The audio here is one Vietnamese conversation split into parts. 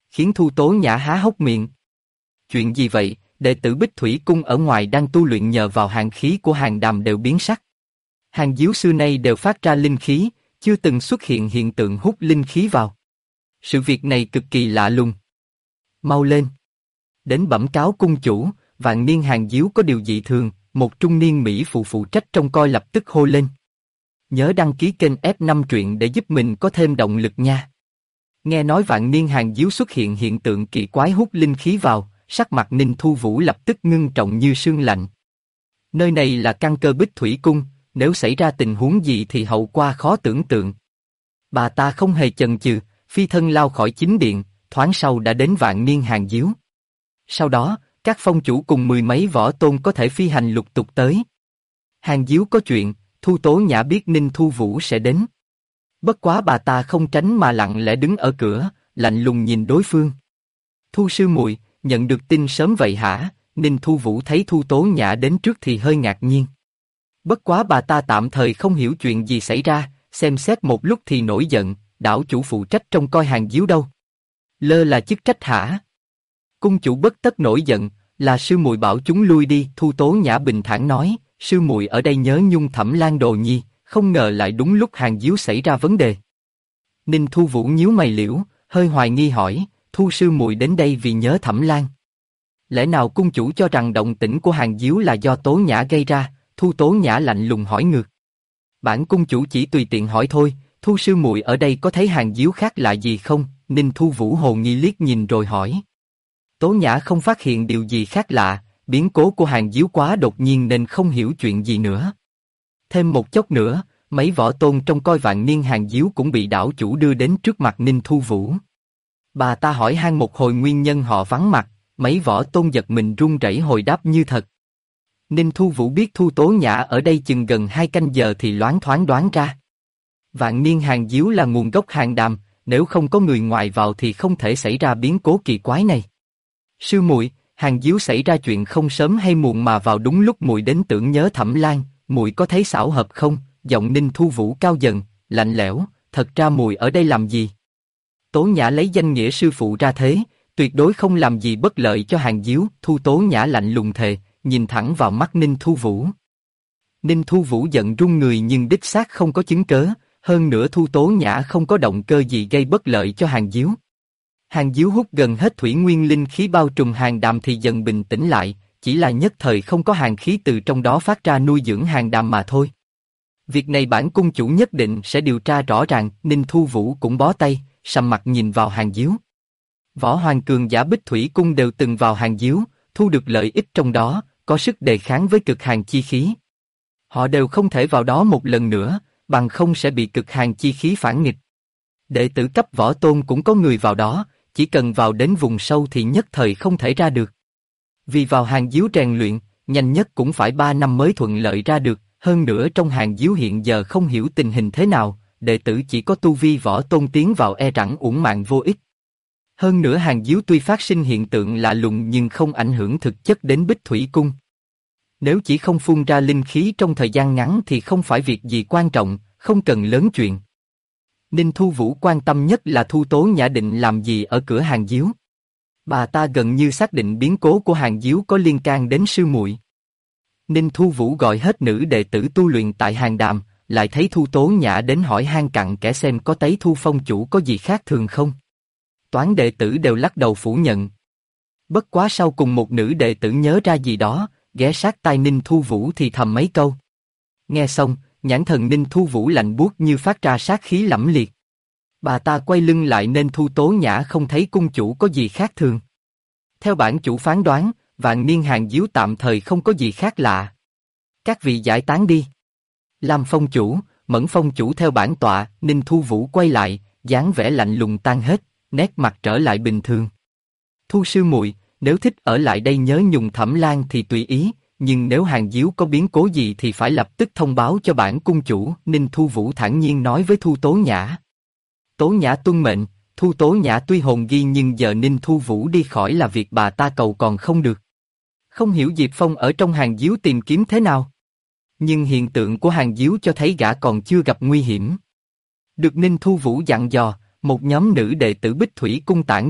khiến Thu Tố Nhã há hốc miệng. Chuyện gì vậy? Đệ tử Bích Thủy Cung ở ngoài đang tu luyện nhờ vào hàn khí của Hàn Đàm đều biến sắc. Hàn Diếu xưa nay đều phát ra linh khí, chưa từng xuất hiện hiện tượng hút linh khí vào. Sự việc này cực kỳ lạ lùng. Mau lên! Đến bẩm cáo cung chủ, Vạn Niên Hàn Diếu có điều dị thường, một trung niên Mỹ phụ trách trông coi lập tức hô lên. Nhớ đăng ký kênh F5 truyện để giúp mình có thêm động lực nha. Nghe nói Vạn Niên Hàn Diếu xuất hiện hiện tượng kỳ quái hút linh khí vào, sắc mặt Ninh Thu Vũ lập tức ngưng trọng như sương lạnh. Nơi này là căn cơ Bích Thủy Cung, nếu xảy ra tình huống gì thì hậu quả khó tưởng tượng. Bà ta không hề chần chừ, phi thân lao khỏi chính điện, thoáng sau đã đến Vạn Niên Hàn Diếu. Sau đó, các phong chủ cùng mười mấy võ tôn có thể phi hành lục tục tới. Hàn Diếu có chuyện, Thu Tố Nhã biết Ninh Thu Vũ sẽ đến. Bất quá bà ta không tránh mà lặng lẽ đứng ở cửa, lạnh lùng nhìn đối phương. Thu sư muội, nhận được tin sớm vậy hả? Ninh Thu Vũ thấy Thu Tố Nhã đến trước thì hơi ngạc nhiên. Bất quá bà ta tạm thời không hiểu chuyện gì xảy ra, xem xét một lúc thì nổi giận, đảo chủ phụ trách trông coi Hàn Diếu đâu. Lơ là chức trách hả? Cung chủ bất tất nổi giận, là sư muội bảo chúng lui đi. Thu Tố Nhã bình thản nói, sư muội ở đây nhớ nhung Thẩm Lan đồ nhi, không ngờ lại đúng lúc Hàn Diếu xảy ra vấn đề. Ninh Thu Vũ nhíu mày liễu, hơi hoài nghi hỏi, Thu sư muội đến đây vì nhớ Thẩm Lan. Lẽ nào cung chủ cho rằng động tĩnh của Hàn Diếu là do Tố Nhã gây ra? Thu Tố Nhã lạnh lùng hỏi ngược. Bản cung chủ chỉ tùy tiện hỏi thôi, Thu sư muội ở đây có thấy Hàn Diếu khác lạ gì không? Ninh Thu Vũ hồ nghi liếc nhìn rồi hỏi. Tố Nhã không phát hiện điều gì khác lạ, biến cố của Hàn Diếu quá đột nhiên nên không hiểu chuyện gì nữa. Thêm một chốc nữa, mấy võ tôn trong coi Vạn Niên Hàn Diếu cũng bị đảo chủ đưa đến trước mặt Ninh Thu Vũ. Bà ta hỏi han một hồi nguyên nhân họ vắng mặt, mấy võ tôn giật mình run rẩy hồi đáp như thật. Ninh Thu Vũ biết Thu Tố Nhã ở đây chừng gần 2 canh giờ thì loáng thoáng đoán ra. Vạn Niên Hàn Diếu là nguồn gốc Hàn Đàm, nếu không có người ngoài vào thì không thể xảy ra biến cố kỳ quái này. Sư muội, Hàn Diếu xảy ra chuyện không sớm hay muộn mà vào đúng lúc muội đến tưởng nhớ Thẩm Lan, muội có thấy xảo hợp không? Giọng Ninh Thu Vũ cao dần, lạnh lẽo, thật ra muội ở đây làm gì? Tố Nhã lấy danh nghĩa sư phụ ra thế, tuyệt đối không làm gì bất lợi cho Hàn Diếu. Thu Tố Nhã lạnh lùng thề, nhìn thẳng vào mắt Ninh Thu Vũ. Ninh Thu Vũ giận run người nhưng đích xác không có chứng cớ, hơn nữa Thu Tố Nhã không có động cơ gì gây bất lợi cho Hàn Diếu. Hàn Diếu hút gần hết thủy nguyên linh khí bao trùm Hàn Đàm thì dần bình tĩnh lại, chỉ là nhất thời không có hàn khí từ trong đó phát ra nuôi dưỡng Hàn Đàm mà thôi. Việc này bản cung chủ nhất định sẽ điều tra rõ ràng. Ninh Thu Vũ cũng bó tay, sầm mặt nhìn vào Hàn Diếu. Võ hoàng cường giả Bích Thủy Cung đều từng vào Hàn Diếu, thu được lợi ích trong đó, có sức đề kháng với cực hàn chi khí. Họ đều không thể vào đó một lần nữa, bằng không sẽ bị cực hàn chi khí phản nghịch. Đệ tử cấp võ tôn cũng có người vào đó, chỉ cần vào đến vùng sâu thì nhất thời không thể ra được. Vì vào Hàn Diếu rèn luyện, nhanh nhất cũng phải 3 năm mới thuận lợi ra được, hơn nữa trong Hàn Diếu hiện giờ không hiểu tình hình thế nào, đệ tử chỉ có tu vi võ tôn tiến vào e rằng uổng mạng vô ích. Hơn nữa Hàn Diếu tuy phát sinh hiện tượng lạ lùng nhưng không ảnh hưởng thực chất đến Bích Thủy Cung. Nếu chỉ không phun ra linh khí trong thời gian ngắn thì không phải việc gì quan trọng, không cần lớn chuyện. Ninh Thu Vũ quan tâm nhất là Thu Tố Nhã định làm gì ở cửa Hàn Diếu. Bà ta gần như xác định biến cố của Hàn Diếu có liên can đến sư muội. Ninh Thu Vũ gọi hết nữ đệ tử tu luyện tại Hàn Đàm, lại thấy Thu Tố Nhã đến hỏi han cặn kẽ xem có thấy Thu phong chủ có gì khác thường không. Toán đệ tử đều lắc đầu phủ nhận. Bất quá sau cùng một nữ đệ tử nhớ ra gì đó, ghé sát tai Ninh Thu Vũ thì thầm mấy câu. Nghe xong, nhãn thần Ninh Thu Vũ lạnh buốt như phát ra sát khí lẫm liệt. Bà ta quay lưng lại nên Thu Tố Nhã không thấy cung chủ có gì khác thường. Theo bản chủ phán đoán, Vạn Niên Hàn Diếu tạm thời không có gì khác lạ. Các vị giải tán đi. Lam phong chủ, Mẫn phong chủ theo bản tọa. Ninh Thu Vũ quay lại, dáng vẻ lạnh lùng tan hết, nét mặt trở lại bình thường. Thu sư muội, nếu thích ở lại đây nhớ nhung Thẩm Lan thì tùy ý, nhưng nếu Hàn Diếu có biến cố gì thì phải lập tức thông báo cho bản cung chủ. Ninh Thu Vũ thản nhiên nói với Thu Tố Nhã. Tố Nhã tuân mệnh. Thu Tố Nhã tuy hồn ghi nhưng giờ Ninh Thu Vũ đi khỏi là việc bà ta cầu còn không được. Không hiểu Diệp Phong ở trong Hàn Diếu tìm kiếm thế nào. Nhưng hiện tượng của Hàn Diếu cho thấy gã còn chưa gặp nguy hiểm. Được Ninh Thu Vũ dặn dò, một nhóm nữ đệ tử Bích Thủy Cung tản đi,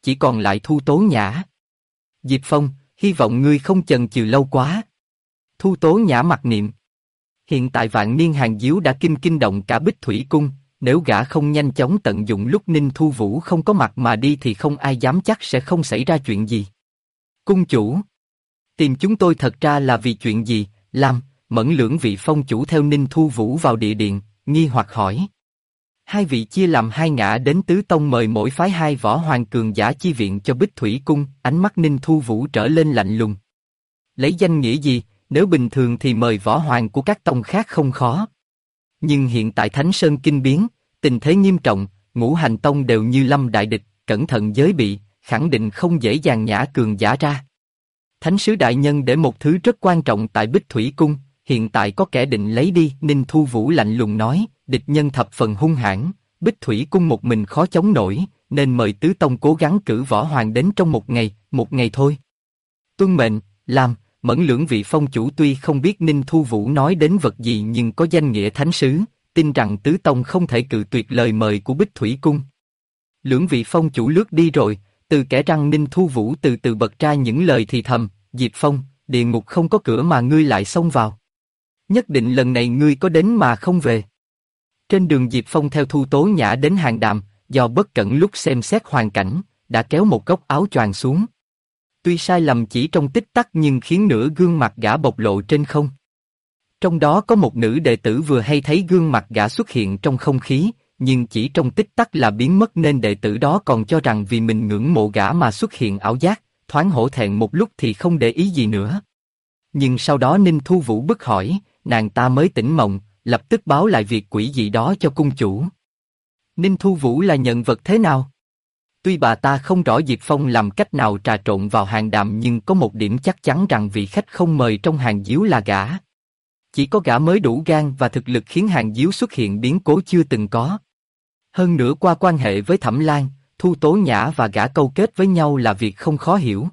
chỉ còn lại Thu Tố Nhã. Diệp Phong, hy vọng ngươi không chần chừ lâu quá. Thu Tố Nhã mặc niệm. Hiện tại Vạn Niên Hàn Diếu đã kinh động cả Bích Thủy Cung, nếu gã không nhanh chóng tận dụng lúc Ninh Thu Vũ không có mặt mà đi thì không ai dám chắc sẽ không xảy ra chuyện gì. Cung chủ, tìm chúng tôi thật ra là vì chuyện gì? Lam, Mẫn lưỡng vị phong chủ theo Ninh Thu Vũ vào địa điện, nghi hoặc hỏi. Hai vị chia làm hai ngã đến Tứ Tông mời mỗi phái hai võ hoàng cường giả chi viện cho Bích Thủy Cung, ánh mắt Ninh Thu Vũ trở lên lạnh lùng. Lấy danh nghĩa gì, nếu bình thường thì mời võ hoàng của các tông khác không khó. Nhưng hiện tại Thánh Sơn kinh biến, tình thế nghiêm trọng, ngũ hành tông đều như lâm đại địch, cẩn thận giới bị, khẳng định không dễ dàng nhả cường giả ra. Thánh sứ đại nhân để một thứ rất quan trọng tại Bích Thủy Cung, hiện tại có kẻ định lấy đi. Ninh Thu Vũ lạnh lùng nói, địch nhân thập phần hung hãn, Bích Thủy Cung một mình khó chống nổi, nên mời Tứ Tông cố gắng cử võ hoàng đến trong một ngày thôi. Tuân mệnh, làm. Mẫn lưỡng vị phong chủ tuy không biết Ninh Thu Vũ nói đến vật gì nhưng có danh nghĩa thánh sứ, tin rằng Tứ Tông không thể cự tuyệt lời mời của Bích Thủy Cung. Lưỡng vị phong chủ lướt đi rồi, từ kẻ răng Ninh Thu Vũ từ từ bật ra những lời thì thầm, Diệp Phong, địa ngục không có cửa mà ngươi lại xông vào. Nhất định lần này ngươi có đến mà không về. Trên đường Diệp Phong theo Thu Tố Nhã đến Hàng Đàm, do bất cẩn lúc xem xét hoàn cảnh, đã kéo một góc áo choàng xuống. Tuy sai lầm chỉ trong tích tắc nhưng khiến nửa gương mặt gã bộc lộ trên không. Trong đó có một nữ đệ tử vừa hay thấy gương mặt gã xuất hiện trong không khí, nhưng chỉ trong tích tắc là biến mất nên đệ tử đó còn cho rằng vì mình ngưỡng mộ gã mà xuất hiện ảo giác, thoáng hổ thẹn một lúc thì không để ý gì nữa. Nhưng sau đó Ninh Thu Vũ bức hỏi, nàng ta mới tỉnh mộng, lập tức báo lại việc quỷ dị đó cho cung chủ. Ninh Thu Vũ là nhân vật thế nào? Tuy bà ta không rõ Diệp Phong làm cách nào trà trộn vào Hàng Đàm nhưng có một điểm chắc chắn rằng vị khách không mời trong Hàng Diếu là gã. Chỉ có gã mới đủ gan và thực lực khiến Hàng Diếu xuất hiện biến cố chưa từng có. Hơn nữa qua quan hệ với Thẩm Lan, Thu Tố Nhã và gã câu kết với nhau là việc không khó hiểu.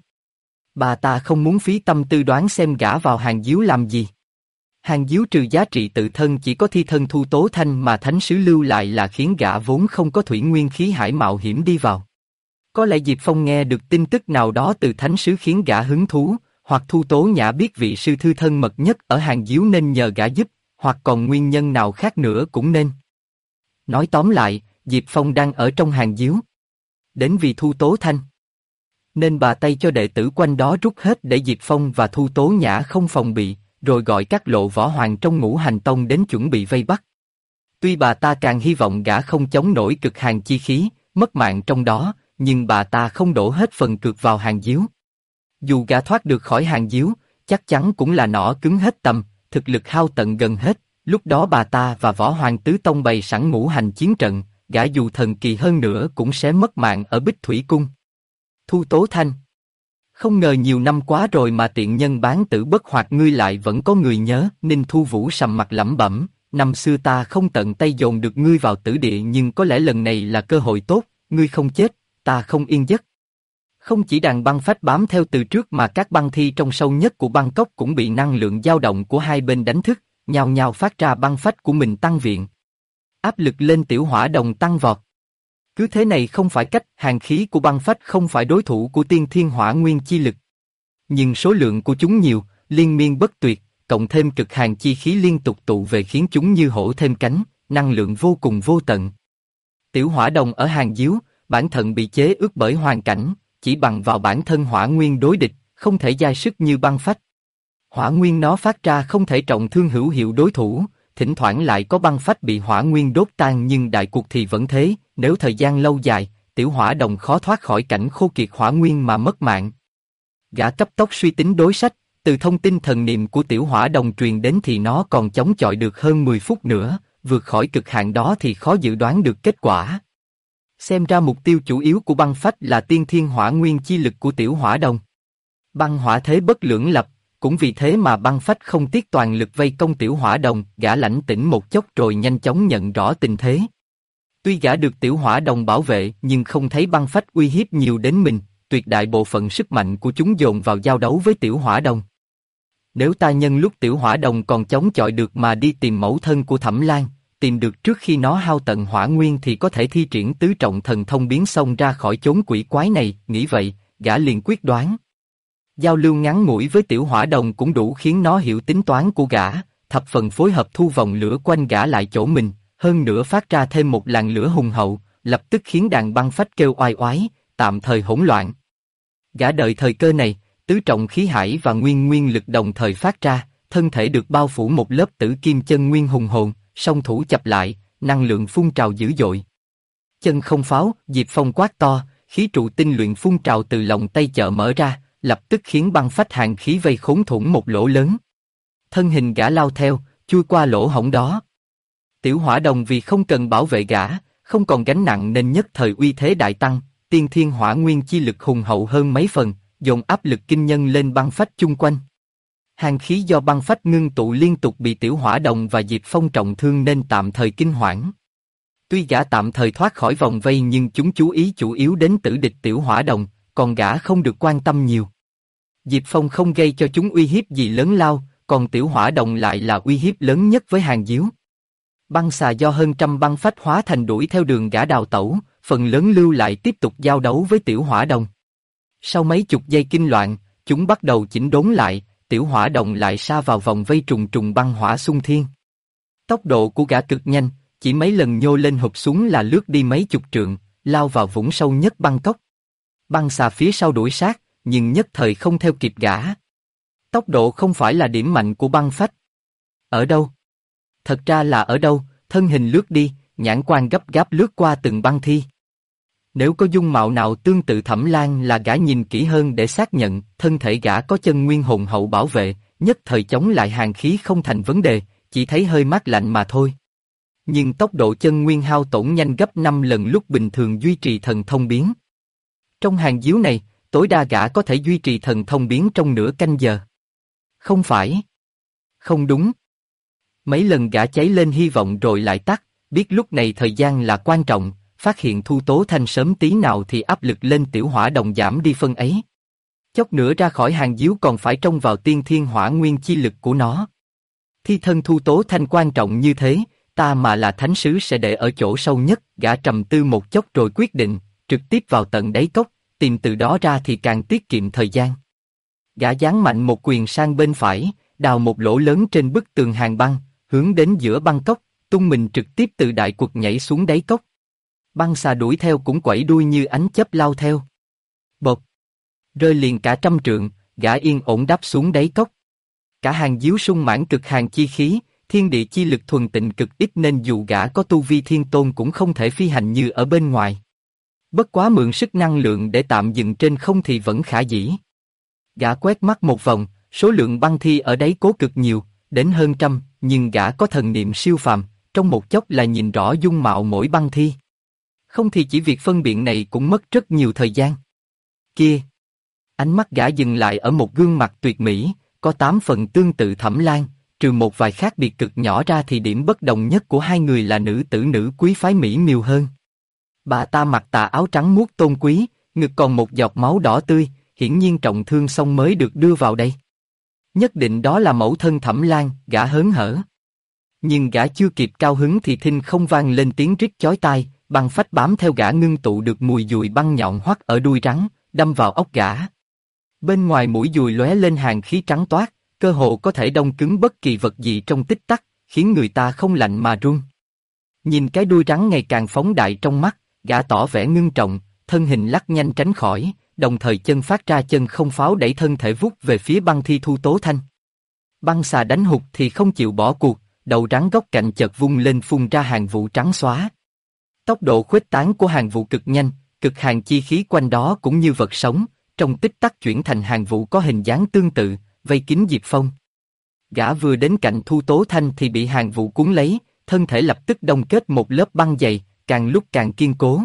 Bà ta không muốn phí tâm tư đoán xem gã vào Hàng Diếu làm gì. Hàng Diếu trừ giá trị tự thân chỉ có thi thân Thu Tố Thanh mà thánh sứ lưu lại là khiến gã vốn không có thủy nguyên khí hải mạo hiểm đi vào. Có lẽ Diệp Phong nghe được tin tức nào đó từ thánh sứ khiến gã hứng thú, hoặc Thu Tố Nhã biết vị sư thư thân mật nhất ở Hàng Diếu nên nhờ gã giúp, hoặc còn nguyên nhân nào khác nữa cũng nên. Nói tóm lại, Diệp Phong đang ở trong Hàng Diếu. Đến vì Thu Tố Thanh. Nên bà tay cho đệ tử quanh đó rút hết để Diệp Phong và Thu Tố Nhã không phòng bị, rồi gọi các lộ võ hoàng trong ngũ hành tông đến chuẩn bị vây bắt. Tuy bà ta càng hy vọng gã không chống nổi cực hàn chi khí, mất mạng trong đó, nhưng bà ta không đổ hết phần cược vào Hàng Diếu. Dù gã thoát được khỏi Hàng Diếu, chắc chắn cũng là nỏ cứng hết tầm, thực lực hao tận gần hết, lúc đó bà ta và võ hoàng tứ tông bày sẵn ngũ hành chiến trận, gã dù thần kỳ hơn nữa cũng sẽ mất mạng ở Bích Thủy Cung. Thu Tố Thanh. Không ngờ nhiều năm quá rồi mà tiện nhân bán tử bất hoạt ngươi lại vẫn có người nhớ. Ninh Thu Vũ sầm mặt lẩm bẩm, năm xưa ta không tận tay dồn được ngươi vào tử địa nhưng có lẽ lần này là cơ hội tốt, ngươi không chết, ta không yên giấc. Không chỉ đàn băng phách bám theo từ trước mà các băng thi trong sâu nhất của băng cốc cũng bị năng lượng dao động của hai bên đánh thức, nhao nhao phát ra băng phách của mình tăng viện. Áp lực lên Tiểu Hỏa Đồng tăng vọt. Cứ thế này không phải cách, hàn khí của băng phách không phải đối thủ của tiên thiên hỏa nguyên chi lực. Nhưng số lượng của chúng nhiều, liên miên bất tuyệt, cộng thêm cực hàn chi khí liên tục tụ về khiến chúng như hổ thêm cánh, năng lượng vô cùng vô tận. Tiểu Hỏa Đồng ở Hàng Diếu, bản thân bị chế ước bởi hoàn cảnh, chỉ bằng vào bản thân hỏa nguyên đối địch, không thể dai sức như băng phách. Hỏa nguyên nó phát ra không thể trọng thương hữu hiệu đối thủ, thỉnh thoảng lại có băng phách bị hỏa nguyên đốt tan nhưng đại cuộc thì vẫn thế, nếu thời gian lâu dài, Tiểu Hỏa Đồng khó thoát khỏi cảnh khô kiệt hỏa nguyên mà mất mạng. Gã cấp tốc suy tính đối sách, từ thông tin thần niệm của Tiểu Hỏa Đồng truyền đến thì nó còn chống chọi được hơn 10 phút nữa, vượt khỏi cực hạn đó thì khó dự đoán được kết quả. Xem ra mục tiêu chủ yếu của băng phách là tiên thiên hỏa nguyên chi lực của Tiểu Hỏa Đồng. Băng hỏa thế bất lưỡng lập, cũng vì thế mà băng phách không tiếc toàn lực vây công Tiểu Hỏa Đồng, gã lãnh tĩnh một chốc rồi nhanh chóng nhận rõ tình thế. Tuy gã được Tiểu Hỏa Đồng bảo vệ nhưng không thấy băng phách uy hiếp nhiều đến mình, tuyệt đại bộ phận sức mạnh của chúng dồn vào giao đấu với Tiểu Hỏa Đồng. Nếu ta nhân lúc Tiểu Hỏa Đồng còn chống chọi được mà đi tìm mẫu thân của Thẩm Lan, tìm được trước khi nó hao tận hỏa nguyên thì có thể thi triển tứ trọng thần thông biến xông ra khỏi chốn quỷ quái này. Nghĩ vậy, gã liền quyết đoán. Giao lưu ngắn ngủi với tiểu hỏa đồng cũng đủ khiến nó hiểu tính toán của gã, thập phần phối hợp thu vòng lửa quanh gã lại chỗ mình, hơn nữa phát ra thêm một làn lửa hùng hậu, lập tức khiến đàn băng phách kêu oai oái, tạm thời hỗn loạn. Gã đợi thời cơ này, tứ trọng khí hải và nguyên lực đồng thời phát ra, thân thể được bao phủ một lớp tử kim chân nguyên hùng hồn, song thủ chập lại, năng lượng phun trào dữ dội. Chân không pháo, Diệp Phong quát to, khí trụ tinh luyện phun trào từ lòng tay chợ mở ra, lập tức khiến băng phách hàng khí vây khốn thủng một lỗ lớn. Thân hình gã lao theo, chui qua lỗ hổng đó. Tiểu hỏa đồng vì không cần bảo vệ gã, không còn gánh nặng nên nhất thời uy thế đại tăng, tiên thiên hỏa nguyên chi lực hùng hậu hơn mấy phần, dồn áp lực kinh nhân lên băng phách chung quanh. Hàng khí do băng phách ngưng tụ liên tục bị tiểu hỏa đồng và Diệp Phong trọng thương nên tạm thời kinh hoảng. Tuy gã tạm thời thoát khỏi vòng vây nhưng chúng chú ý chủ yếu đến tử địch tiểu hỏa đồng, còn gã không được quan tâm nhiều. Diệp Phong không gây cho chúng uy hiếp gì lớn lao, còn tiểu hỏa đồng lại là uy hiếp lớn nhất với hàng diếu. Băng xà do hơn trăm băng phách hóa thành đuổi theo đường gã đào tẩu, phần lớn lưu lại tiếp tục giao đấu với tiểu hỏa đồng. Sau mấy chục giây kinh loạn, chúng bắt đầu chỉnh đốn lại, tiểu hỏa đồng lại sa vào vòng vây trùng trùng băng hỏa xung thiên. Tốc độ của gã cực nhanh, chỉ mấy lần nhô lên hụp xuống là lướt đi mấy chục trượng, lao vào vũng sâu nhất băng cốc. Băng xà phía sau đuổi sát, nhưng nhất thời không theo kịp gã. Tốc độ không phải là điểm mạnh của băng phách. Ở đâu? Thật ra là ở đâu? Thân hình lướt đi, nhãn quan gấp gáp lướt qua từng băng thi. Nếu có dung mạo nào tương tự Thẩm Lan là gã nhìn kỹ hơn để xác nhận, thân thể gã có chân nguyên hùng hậu bảo vệ, nhất thời chống lại hàng khí không thành vấn đề, chỉ thấy hơi mát lạnh mà thôi. Nhưng tốc độ chân nguyên hao tổn nhanh gấp 5 lần lúc bình thường duy trì thần thông biến. Trong hàng diếu này, tối đa gã có thể duy trì thần thông biến trong nửa canh giờ. Không phải. Không đúng. Mấy lần gã cháy lên hy vọng rồi lại tắt, biết lúc này thời gian là quan trọng, phát hiện Thu Tố Thanh sớm tí nào thì áp lực lên tiểu hỏa đồng giảm đi phân ấy. Chốc nữa ra khỏi hàng diếu còn phải trông vào tiên thiên hỏa nguyên chi lực của nó. Thi thân Thu Tố Thanh quan trọng như thế, ta mà là thánh sứ sẽ để ở chỗ sâu nhất. Gã trầm tư một chốc rồi quyết định, trực tiếp vào tận đáy cốc, tìm từ đó ra thì càng tiết kiệm thời gian. Gã giáng mạnh một quyền sang bên phải, đào một lỗ lớn trên bức tường hàng băng, hướng đến giữa băng cốc, tung mình trực tiếp từ đại quật nhảy xuống đáy cốc. Băng xà đuổi theo cũng quẩy đuôi như ánh chớp lao theo. Bột! Rơi liền cả trăm trượng, gã yên ổn đáp xuống đáy cốc. Cả hàng diếu sung mãn cực hàng chi khí, thiên địa chi lực thuần tịnh cực ít nên dù gã có tu vi thiên tôn cũng không thể phi hành như ở bên ngoài. Bất quá mượn sức năng lượng để tạm dừng trên không thì vẫn khả dĩ. Gã quét mắt một vòng, số lượng băng thi ở đấy cố cực nhiều, đến hơn trăm, nhưng gã có thần niệm siêu phàm, trong một chốc là nhìn rõ dung mạo mỗi băng thi. Không thì chỉ việc phân biện này cũng mất rất nhiều thời gian. Kia! Ánh mắt gã dừng lại ở một gương mặt tuyệt mỹ, có 8 phần tương tự Thẩm Lan, trừ một vài khác biệt cực nhỏ ra thì điểm bất đồng nhất của hai người là nữ tử nữ quý phái mỹ miều hơn. Bà ta mặc tà áo trắng muốt tôn quý, ngực còn một giọt máu đỏ tươi, hiển nhiên trọng thương xong mới được đưa vào đây. Nhất định đó là mẫu thân Thẩm Lan, gã hớn hở. Nhưng gã chưa kịp cao hứng thì thinh không vang lên tiếng rít chói tai, băng phách bám theo gã ngưng tụ được mùi dùi băng nhọn hoắt ở đuôi rắn, đâm vào ốc gã. Bên ngoài mũi dùi lóe lên hàng khí trắng toát, cơ hồ có thể đông cứng bất kỳ vật gì trong tích tắc, khiến người ta không lạnh mà run. Nhìn cái đuôi rắn ngày càng phóng đại trong mắt, gã tỏ vẻ ngưng trọng, thân hình lắc nhanh tránh khỏi, đồng thời chân phát ra chân không pháo đẩy thân thể vút về phía băng thi Thu Tố Thanh. Băng xà đánh hụt thì không chịu bỏ cuộc, đầu rắn góc cạnh chợt vung lên phun ra hàng vụ trắng xóa. Tốc độ khuếch tán của hàng vụ cực nhanh, cực hàng chi khí quanh đó cũng như vật sống, trong tích tắc chuyển thành hàng vụ có hình dáng tương tự, vây kín Diệp Phong. Gã vừa đến cạnh Thu Tố Thanh thì bị hàng vụ cuốn lấy, thân thể lập tức đông kết một lớp băng dày, càng lúc càng kiên cố.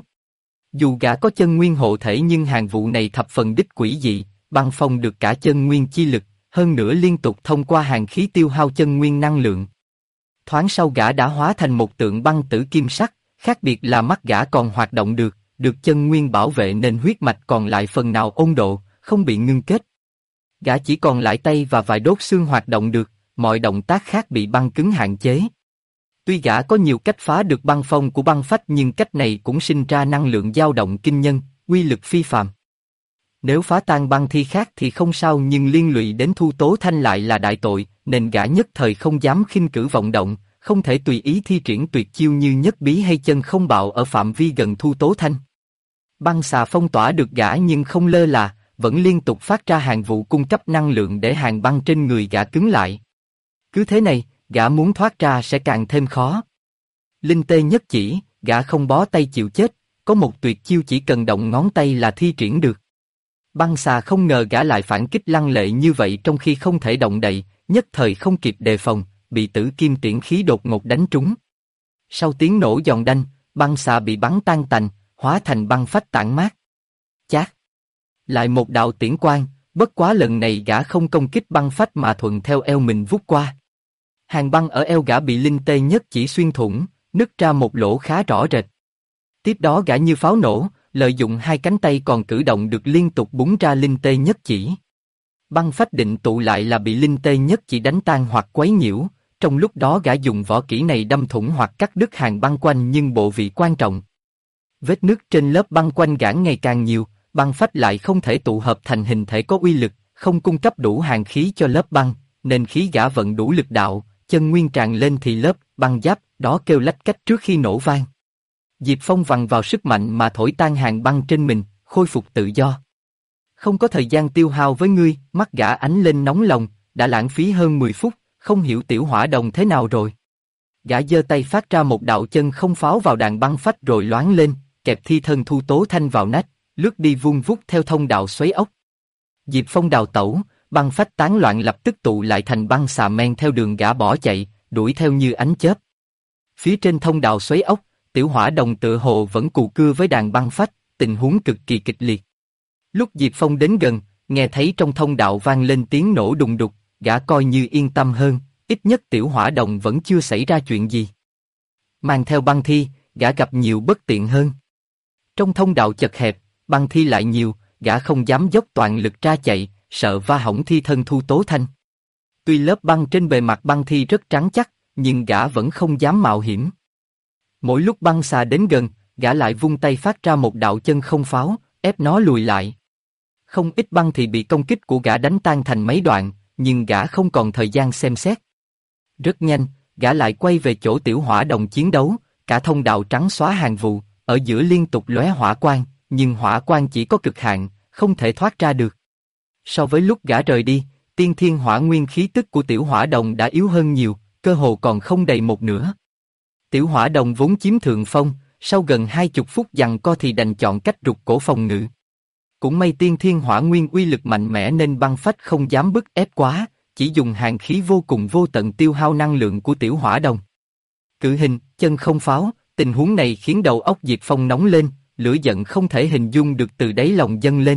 Dù gã có chân nguyên hộ thể nhưng hàng vụ này thập phần đích quỷ dị, băng phong được cả chân nguyên chi lực, hơn nữa liên tục thông qua hàng khí tiêu hao chân nguyên năng lượng. Thoáng sau gã đã hóa thành một tượng băng tử kim sắc, khác biệt là mắt gã còn hoạt động được chân nguyên bảo vệ nên huyết mạch còn lại phần nào ôn độ, không bị ngưng kết. Gã chỉ còn lại tay và vài đốt xương hoạt động được, mọi động tác khác bị băng cứng hạn chế. Tuy gã có nhiều cách phá được băng phong của băng phách nhưng cách này cũng sinh ra năng lượng dao động kinh nhân, uy lực phi phàm. Nếu phá tan băng thi khác thì không sao nhưng liên lụy đến Thu Tố Thanh lại là đại tội, nên gã nhất thời không dám khinh cử vọng động, không thể tùy ý thi triển tuyệt chiêu như nhất bí hay chân không bạo ở phạm vi gần Thu Tố Thanh. Băng xà phong tỏa được gã nhưng không lơ là, vẫn liên tục phát ra hàng vụ cung cấp năng lượng để hàng băng trên người gã cứng lại. Cứ thế này, gã muốn thoát ra sẽ càng thêm khó. Linh tê nhất chỉ, gã không bó tay chịu chết, có một tuyệt chiêu chỉ cần động ngón tay là thi triển được. Băng xà không ngờ gã lại phản kích lăng lệ như vậy trong khi không thể động đậy, nhất thời không kịp đề phòng, bị tử kim tiễn khí đột ngột đánh trúng. Sau tiếng nổ giòn đanh, băng xà bị bắn tan tành, hóa thành băng phách tản mát. Chát! Lại một đạo tiễn quang, bất quá lần này gã không công kích băng phách mà thuận theo eo mình vút qua. Hàng băng ở eo gã bị linh tê nhất chỉ xuyên thủng, nứt ra một lỗ khá rõ rệt. Tiếp đó gã như pháo nổ, lợi dụng hai cánh tay còn cử động được liên tục búng ra linh tê nhất chỉ. Băng phách định tụ lại là bị linh tê nhất chỉ đánh tan hoặc quấy nhiễu, trong lúc đó gã dùng võ kỹ này đâm thủng hoặc cắt đứt hàng băng quanh nhưng bộ vị quan trọng. Vết nứt trên lớp băng quanh gã ngày càng nhiều, băng phách lại không thể tụ hợp thành hình thể có uy lực, không cung cấp đủ hàng khí cho lớp băng, nên khí gã vận đủ lực đạo, chân nguyên tràn lên thì lớp băng giáp đó kêu lách cách trước khi nổ vang. Diệp Phong vằn vào sức mạnh mà thổi tan hàng băng trên mình, khôi phục tự do. Không có thời gian tiêu hao với ngươi, mắt gã ánh lên nóng lòng, đã lãng phí hơn 10 phút, không hiểu tiểu hỏa đồng thế nào rồi. Gã giơ tay phát ra một đạo chân không pháo vào đàn băng phách rồi loáng lên, kẹp thi thân Thu Tố Thanh vào nách, lướt đi vun vút theo thông đạo xoáy ốc. Diệp Phong đào tẩu, băng phách tán loạn lập tức tụ lại thành băng xà men theo đường gã bỏ chạy, đuổi theo như ánh chớp. Phía trên thông đạo xoáy ốc, tiểu hỏa đồng tựa hồ vẫn cù cưa với đàn băng phách, tình huống cực kỳ kịch liệt. Lúc Diệp Phong đến gần, nghe thấy trong thông đạo vang lên tiếng nổ đùng đục, gã coi như yên tâm hơn, ít nhất tiểu hỏa đồng vẫn chưa xảy ra chuyện gì. Mang theo băng thi, gã gặp nhiều bất tiện hơn. Trong thông đạo chật hẹp, băng thi lại nhiều, gã không dám dốc toàn lực ra chạy, sợ va hỏng thi thân Thu Tố Thanh. Tuy lớp băng trên bề mặt băng thi rất trắng chắc, nhưng gã vẫn không dám mạo hiểm. Mỗi lúc băng xà đến gần, gã lại vung tay phát ra một đạo chân không pháo, ép nó lùi lại. Không ít băng thì bị công kích của gã đánh tan thành mấy đoạn, nhưng gã không còn thời gian xem xét. Rất nhanh, gã lại quay về chỗ tiểu hỏa đồng chiến đấu, cả thông đạo trắng xóa hàng vụ, ở giữa liên tục lóe hỏa quang, nhưng hỏa quang chỉ có cực hạn, không thể thoát ra được. So với lúc gã rời đi, tiên thiên hỏa nguyên khí tức của tiểu hỏa đồng đã yếu hơn nhiều, cơ hồ còn không đầy một nửa. Tiểu hỏa đồng vốn chiếm thượng phong, sau gần 20 phút giằng co thì đành chọn cách rụt cổ phòng ngự. Cũng may tiên thiên hỏa nguyên uy lực mạnh mẽ nên băng phách không dám bức ép quá, chỉ dùng hàng khí vô cùng vô tận tiêu hao năng lượng của tiểu hỏa đồng. Cự hình, chân không pháo, tình huống này khiến đầu óc Diệp Phong nóng lên, lửa giận không thể hình dung được từ đáy lòng dâng lên.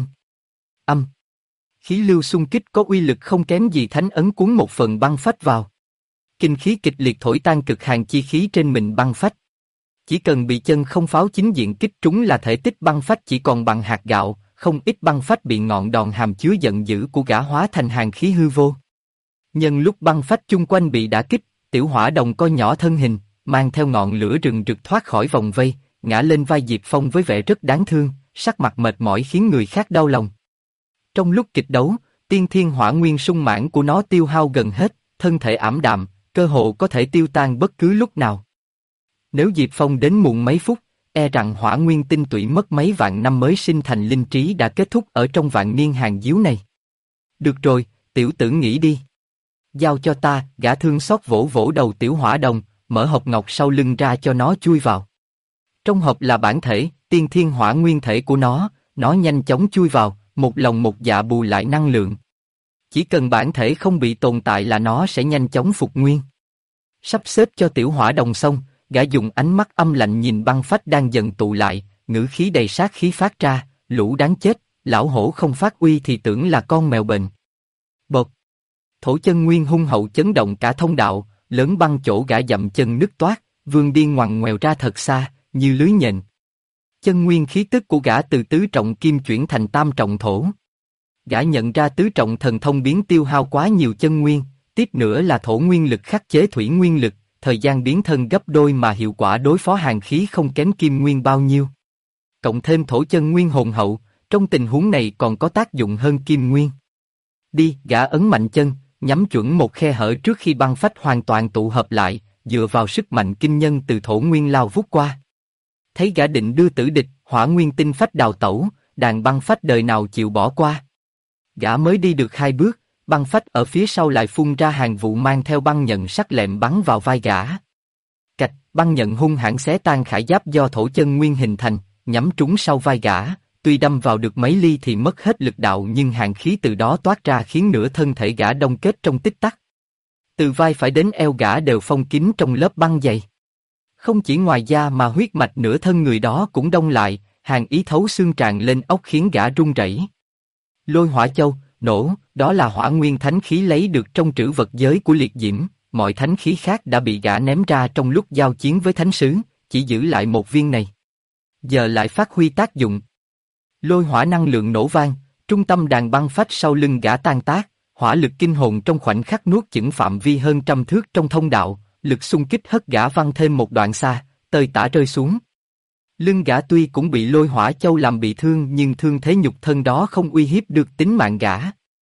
Khí lưu xung kích có uy lực không kém gì thánh ấn cuốn một phần băng phách vào. Kinh khí kịch liệt thổi tan cực hàn chi khí trên mình băng phách. Chỉ cần bị chân không pháo chính diện kích trúng là thể tích băng phách chỉ còn bằng hạt gạo, không ít băng phách bị ngọn đòn hàm chứa giận dữ của gã hóa thành hàng khí hư vô. Nhân lúc băng phách chung quanh bị đả kích, tiểu hỏa đồng co nhỏ thân hình, mang theo ngọn lửa rừng rực thoát khỏi vòng vây, ngã lên vai Diệp Phong với vẻ rất đáng thương, sắc mặt mệt mỏi khiến người khác đau lòng. Trong lúc kịch đấu, tiên thiên hỏa nguyên sung mãn của nó tiêu hao gần hết, thân thể ảm đạm, cơ hồ có thể tiêu tan bất cứ lúc nào. Nếu Diệp Phong đến muộn mấy phút, e rằng hỏa nguyên tinh tụy mất mấy vạn năm mới sinh thành linh trí đã kết thúc ở trong vạn niên hàng díu này. Được rồi, tiểu tử nghĩ đi. Giao cho ta, gã thương xót vỗ vỗ đầu tiểu hỏa đồng, mở hộp ngọc sau lưng ra cho nó chui vào. Trong hộp là bản thể, tiên thiên hỏa nguyên thể của nó nhanh chóng chui vào, một lòng một dạ bù lại năng lượng. Chỉ cần bản thể không bị tồn tại là nó sẽ nhanh chóng phục nguyên. Sắp xếp cho tiểu hỏa đồng xong, gã dùng ánh mắt âm lạnh nhìn băng phách đang dần tụ lại, ngữ khí đầy sát khí phát ra, lũ đáng chết, lão hổ không phát uy thì tưởng là con mèo bệnh. Bột. Thổ chân nguyên hung hậu chấn động cả thông đạo, lớn băng chỗ gã dậm chân nứt toát, vươn đi ngoằn ngoèo ra thật xa, như lưới nhện. Chân nguyên khí tức của gã từ tứ trọng kim chuyển thành tam trọng thổ. Gã nhận ra tứ trọng thần thông biến tiêu hao quá nhiều chân nguyên, tiếp nữa là thổ nguyên lực khắc chế thủy nguyên lực, thời gian biến thân gấp đôi mà hiệu quả đối phó hàn khí không kém kim nguyên bao nhiêu. Cộng thêm thổ chân nguyên hồn hậu, trong tình huống này còn có tác dụng hơn kim nguyên. Đi, gã ấn mạnh chân, nhắm chuẩn một khe hở trước khi băng phách hoàn toàn tụ hợp lại, dựa vào sức mạnh kinh nhân từ thổ nguyên lao vút qua. Thấy gã định đưa tử địch, hỏa nguyên tinh phách đào tẩu, đàn băng phách đời nào chịu bỏ qua. Gã mới đi được 2 bước, băng phách ở phía sau lại phun ra hàng vụ mang theo băng nhận sắc lẹm bắn vào vai gã. Cạch, băng nhận hung hãn xé tan khải giáp do thổ chân nguyên hình thành, nhắm trúng sau vai gã, tuy đâm vào được mấy ly thì mất hết lực đạo nhưng hàn khí từ đó toát ra khiến nửa thân thể gã đông kết trong tích tắc. Từ vai phải đến eo gã đều phong kín trong lớp băng dày. Không chỉ ngoài da mà huyết mạch nửa thân người đó cũng đông lại, hàn ý thấu xương tràn lên óc khiến gã run rẩy. Lôi hỏa châu, nổ, đó là hỏa nguyên thánh khí lấy được trong trữ vật giới của liệt diễm, mọi thánh khí khác đã bị gã ném ra trong lúc giao chiến với thánh sứ, chỉ giữ lại một viên này. Giờ lại phát huy tác dụng. Lôi hỏa năng lượng nổ vang, trung tâm đàn băng phách sau lưng gã tan tác, hỏa lực kinh hồn trong khoảnh khắc nuốt chửng phạm vi hơn 100 thước trong thông đạo, lực xung kích hất gã văng thêm một đoạn xa, tơi tả rơi xuống. Lưng gã tuy cũng bị lôi hỏa châu làm bị thương nhưng thương thế nhục thân đó không uy hiếp được tính mạng gã.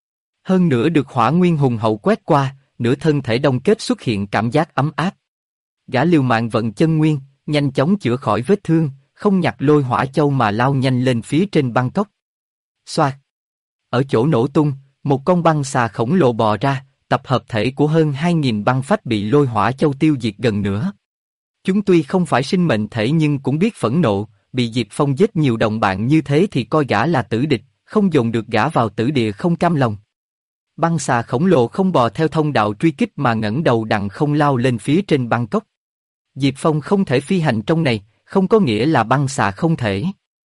Hơn nữa được hỏa nguyên hùng hậu quét qua, nửa thân thể đông kết xuất hiện cảm giác ấm áp. Gã liều mạng vận chân nguyên, nhanh chóng chữa khỏi vết thương, không nhặt lôi hỏa châu mà lao nhanh lên phía trên băng cốc. Xoạt! Ở chỗ nổ tung, một con băng xà khổng lồ bò ra, tập hợp thể của hơn 2.000 băng phách bị lôi hỏa châu tiêu diệt gần nữa. Chúng tuy không phải sinh mệnh thể nhưng cũng biết phẫn nộ, bị Diệp Phong giết nhiều đồng bạn như thế thì coi gã là tử địch, không dồn được gã vào tử địa không cam lòng. Băng xà khổng lồ không bò theo thông đạo truy kích mà ngẩng đầu đặng không lao lên phía trên băng cốc. Diệp Phong không thể phi hành trong này, không có nghĩa là băng xà không thể.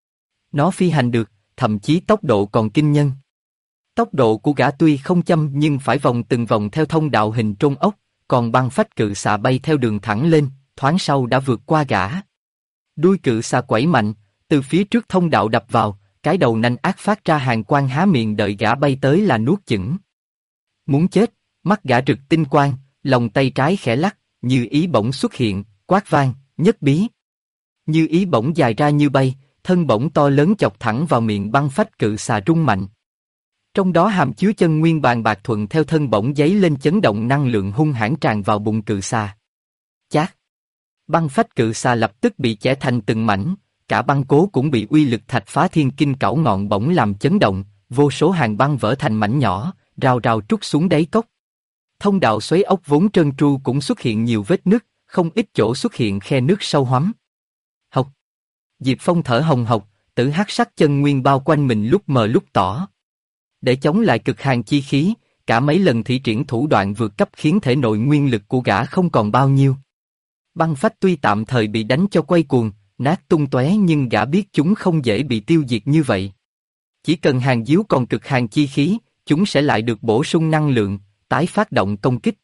Nó phi hành được, thậm chí tốc độ còn kinh nhân. Tốc độ của gã tuy không chậm nhưng phải vòng từng vòng theo thông đạo hình trôn ốc, còn băng phách cự xà bay theo đường thẳng lên, thoáng sau đã vượt qua gã. Đuôi cự xà quẩy mạnh, từ phía trước thông đạo đập vào, cái đầu nanh ác phát ra hàng quang há miệng đợi gã bay tới là nuốt chửng. Muốn chết, mắt gã rực tinh quang, lòng tay trái khẽ lắc, như ý bổng xuất hiện, quát vang, nhất bí. Như ý bổng dài ra như bay, thân bổng to lớn chọc thẳng vào miệng băng phách cự xà rung mạnh. Trong đó hàm chứa chân nguyên bàn bạc thuận theo thân bổng giấy lên chấn động năng lượng hung hãn tràn vào bụng cự xà. Chát! Băng phách cự xà lập tức bị chẻ thành từng mảnh, cả băng cố cũng bị uy lực thạch phá thiên kinh cẩu ngọn bổng làm chấn động, vô số hàng băng vỡ thành mảnh nhỏ, rào rào trút xuống đáy cốc. Thông đạo xoáy ốc vốn trơn tru cũng xuất hiện nhiều vết nứt, không ít chỗ xuất hiện khe nước sâu hoắm. Hộc! Diệp Phong thở hồng hộc, tử hắc sắc chân nguyên bao quanh mình lúc mờ lúc tỏ. Để chống lại cực hàn chi khí, cả mấy lần thi triển thủ đoạn vượt cấp khiến thể nội nguyên lực của gã không còn bao nhiêu. Băng phách tuy tạm thời bị đánh cho quay cuồng, nát tung tóe nhưng gã biết chúng không dễ bị tiêu diệt như vậy. Chỉ cần hàn diếu còn cực hàn chi khí, chúng sẽ lại được bổ sung năng lượng, tái phát động công kích.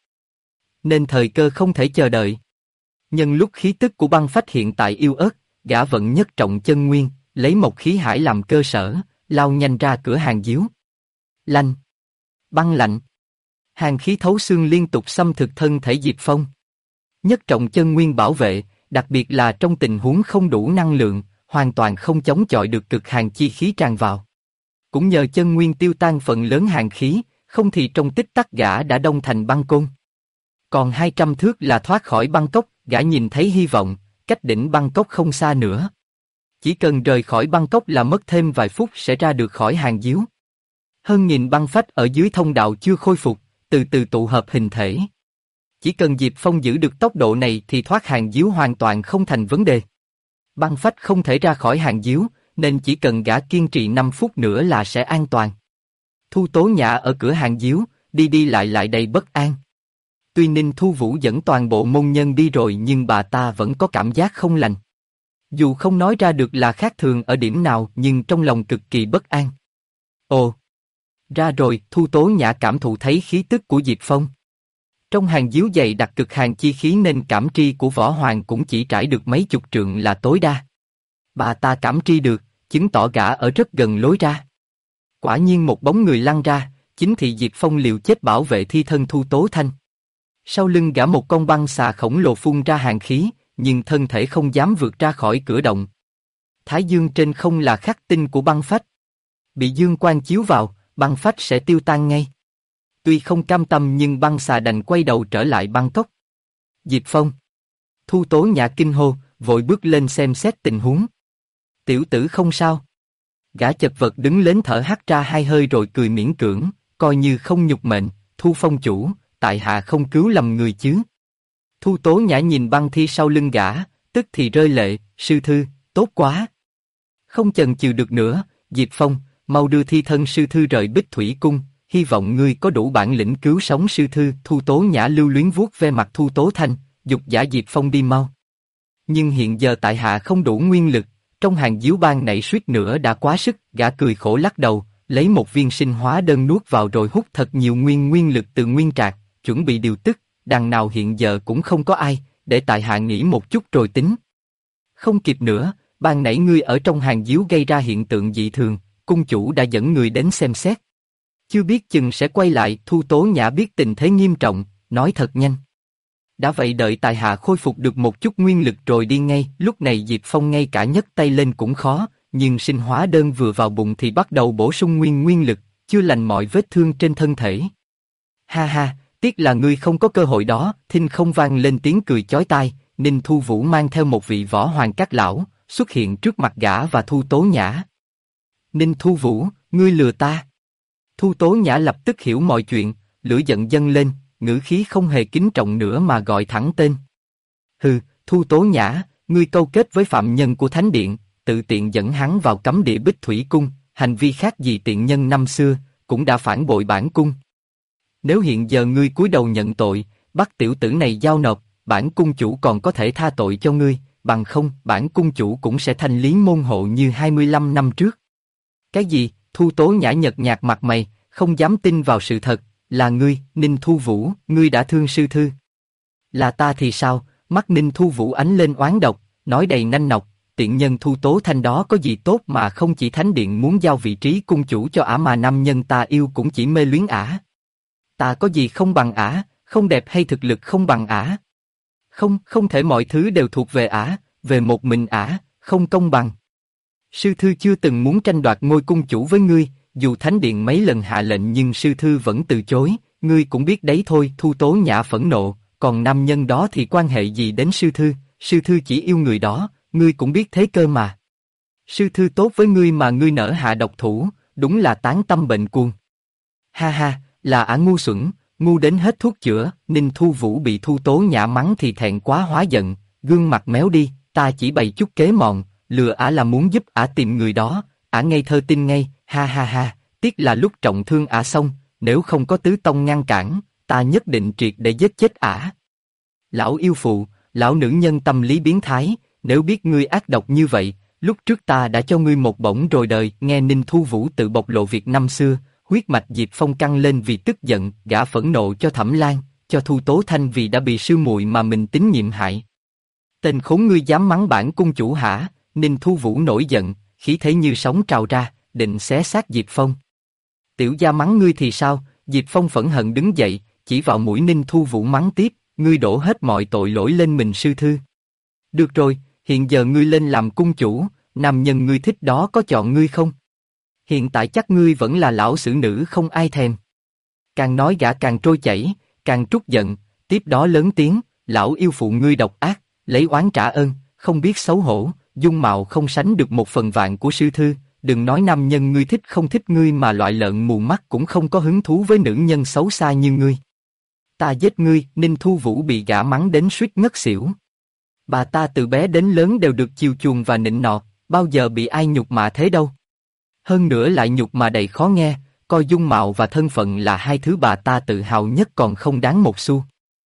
Nên thời cơ không thể chờ đợi. Nhân lúc khí tức của băng phách hiện tại yếu ớt, gã vận nhất trọng chân nguyên, lấy một khí hải làm cơ sở, lao nhanh ra cửa hàn diếu. Lanh! Băng lạnh! Hàn khí thấu xương liên tục xâm thực thân thể Diệp Phong. Nhất trọng chân nguyên bảo vệ, đặc biệt là trong tình huống không đủ năng lượng, hoàn toàn không chống chọi được cực hàn chi khí tràn vào. Cũng nhờ chân nguyên tiêu tan phần lớn hàn khí, không thì trong tích tắc gã đã đông thành băng côn. Còn 200 thước là thoát khỏi băng cốc, gã nhìn thấy hy vọng, cách đỉnh băng cốc không xa nữa. Chỉ cần rời khỏi băng cốc là mất thêm vài phút sẽ ra được khỏi hàn diếu. Hơn nghìn băng phách ở dưới thông đạo chưa khôi phục, từ từ tụ hợp hình thể. Chỉ cần Diệp Phong giữ được tốc độ này thì thoát hàn diếu hoàn toàn không thành vấn đề. Băng phách không thể ra khỏi hàn diếu, nên chỉ cần gã kiên trì 5 phút nữa là sẽ an toàn. Thu Tố Nhã ở cửa hàn diếu, đi đi lại lại đầy bất an. Tuy Ninh Thu Vũ dẫn toàn bộ môn nhân đi rồi nhưng bà ta vẫn có cảm giác không lành. Dù không nói ra được là khác thường ở điểm nào nhưng trong lòng cực kỳ bất an. Ồ! Ra rồi, Thu Tố Nhã cảm thụ thấy khí tức của Diệp Phong. Trong hàn diếu dày đặc cực hàn chi khí nên cảm tri của Võ Hoàng cũng chỉ trải được mấy chục trượng là tối đa. Bà ta cảm tri được, chứng tỏ gã ở rất gần lối ra. Quả nhiên một bóng người lăn ra, chính thị Diệp Phong liều chết bảo vệ thi thân Thu Tố Thanh. Sau lưng gã một con băng xà khổng lồ phun ra hàn khí, nhưng thân thể không dám vượt ra khỏi cửa động. Thái dương trên không là khắc tinh của băng phách. Bị dương quang chiếu vào, băng phách sẽ tiêu tan ngay. Tuy không cam tâm nhưng băng xà đành quay đầu trở lại băng cốc. Diệp Phong. Thu Tố Nhã kinh hô, vội bước lên xem xét tình huống. Tiểu tử không sao. Gã chật vật đứng lên thở hắt ra hai hơi rồi cười miễn cưỡng, coi như không nhục mệnh. Thu Phong chủ, tại hạ không cứu lầm người chứ. Thu Tố Nhã nhìn băng thi sau lưng gã, tức thì rơi lệ, sư thư, tốt quá. Không chần chừ được nữa, Diệp Phong, mau đưa thi thân sư thư rời Bích Thủy Cung, hy vọng ngươi có đủ bản lĩnh cứu sống sư thư. Thu Tố Nhã lưu luyến vuốt ve mặt Thu Tố Thanh, dục dã Diệp Phong đi mau. Nhưng hiện giờ tại hạ không đủ nguyên lực, trong hàng diếu bang nảy suýt nữa đã quá sức. Gã cười khổ lắc đầu, lấy một viên sinh hóa đơn nuốt vào rồi hút thật nhiều nguyên lực từ nguyên trạc, chuẩn bị điều tức. Đằng nào hiện giờ cũng không có ai, để tại hạ nghỉ một chút rồi tính. Không kịp nữa, ban nãy ngươi ở trong hàng diếu gây ra hiện tượng dị thường, cung chủ đã dẫn người đến xem xét. Chưa biết chừng sẽ quay lại. Thu Tố Nhã biết tình thế nghiêm trọng, nói thật nhanh. Đã vậy đợi tại hạ khôi phục được một chút nguyên lực rồi đi ngay. Lúc này Diệp Phong ngay cả nhấc tay lên cũng khó, nhưng sinh hóa đơn vừa vào bụng thì bắt đầu bổ sung nguyên lực, chưa lành mọi vết thương trên thân thể. Ha ha, tiếc là ngươi không có cơ hội đó. Thinh không vang lên tiếng cười chói tai. Ninh Thu Vũ mang theo một vị võ hoàng các lão, xuất hiện trước mặt gã và Thu Tố Nhã. Ninh Thu Vũ, ngươi lừa ta. Thu Tố Nhã lập tức hiểu mọi chuyện, lửa giận dâng lên, ngữ khí không hề kính trọng nữa mà gọi thẳng tên. Hừ, Thu Tố Nhã, ngươi câu kết với phạm nhân của Thánh Điện, tự tiện dẫn hắn vào cấm địa Bích Thủy Cung, hành vi khác gì tiện nhân năm xưa, cũng đã phản bội bản cung. Nếu hiện giờ ngươi cúi đầu nhận tội, bắt tiểu tử này giao nộp, bản cung chủ còn có thể tha tội cho ngươi, bằng không, bản cung chủ cũng sẽ thanh lý môn hộ như 25 năm trước. Cái gì? Thu Tố Nhã nhợt nhạt mặt mày, không dám tin vào sự thật, là ngươi, Ninh Thu Vũ, ngươi đã thương sư thư. Là ta thì sao? Mắt Ninh Thu Vũ ánh lên oán độc, nói đầy nanh nọc, tiện nhân Thu Tố Thanh đó có gì tốt mà không chỉ Thánh Điện muốn giao vị trí cung chủ cho ả mà nam nhân ta yêu cũng chỉ mê luyến ả. Ta có gì không bằng ả, không đẹp hay thực lực không bằng ả. Không thể mọi thứ đều thuộc về ả, về một mình ả, không công bằng. Sư thư chưa từng muốn tranh đoạt ngôi cung chủ với ngươi, dù Thánh Điện mấy lần hạ lệnh nhưng sư thư vẫn từ chối, ngươi cũng biết đấy thôi. Thu Tố Nhã phẫn nộ, còn nam nhân đó thì quan hệ gì đến sư thư chỉ yêu người đó, ngươi cũng biết thế cơ mà. Sư thư tốt với ngươi mà ngươi nỡ hạ độc thủ, đúng là tán tâm bệnh cuồng. Ha ha, là ả ngu xuẩn, ngu đến hết thuốc chữa. Ninh Thu Vũ bị Thu Tố Nhã mắng thì thẹn quá hóa giận, gương mặt méo đi, ta chỉ bày chút kế mọn, lừa ả là muốn giúp ả tìm người đó, ả ngây thơ tin ngay, ha ha ha, tiếc là lúc trọng thương ả xong, nếu không có tứ tông ngăn cản, ta nhất định triệt để giết chết ả. Lão yêu phụ, lão nữ nhân tâm lý biến thái, nếu biết ngươi ác độc như vậy, lúc trước ta đã cho ngươi một bổng rồi đời. Nghe Ninh Thu Vũ tự bộc lộ việc năm xưa, huyết mạch Diệp Phong căng lên vì tức giận, gã phẫn nộ cho Thẩm Lan, cho Thu Tố Thanh vì đã bị sư muội mà mình tín nhiệm hại. Tên khốn ngươi dám mắng bản cung chủ hả? Ninh Thu Vũ nổi giận, khí thế như sóng trào ra, định xé xác Diệp Phong. Tiểu gia mắng ngươi thì sao? Diệp Phong phẫn hận đứng dậy, chỉ vào mũi Ninh Thu Vũ mắng tiếp, ngươi đổ hết mọi tội lỗi lên mình sư thư. Được rồi, hiện giờ ngươi lên làm cung chủ, nam nhân ngươi thích đó có chọn ngươi không? Hiện tại chắc ngươi vẫn là lão xử nữ không ai thèm. Càng nói gã càng trôi chảy, càng trút giận, tiếp đó lớn tiếng, lão yêu phụ ngươi độc ác, lấy oán trả ơn, không biết xấu hổ, dung mạo không sánh được 1/1000 của sư thư, đừng nói nam nhân ngươi thích không thích ngươi mà loại lợn mù mắt cũng không có hứng thú với nữ nhân xấu xa như ngươi. Ta giết ngươi. Ninh Thu Vũ bị gã mắng đến suýt ngất xỉu. Bà ta từ bé đến lớn đều được chiều chuộng và nịnh nọt, bao giờ bị ai nhục mạ thế đâu. Hơn nữa lại nhục mà đầy khó nghe, coi dung mạo và thân phận là hai thứ bà ta tự hào nhất còn không đáng một xu.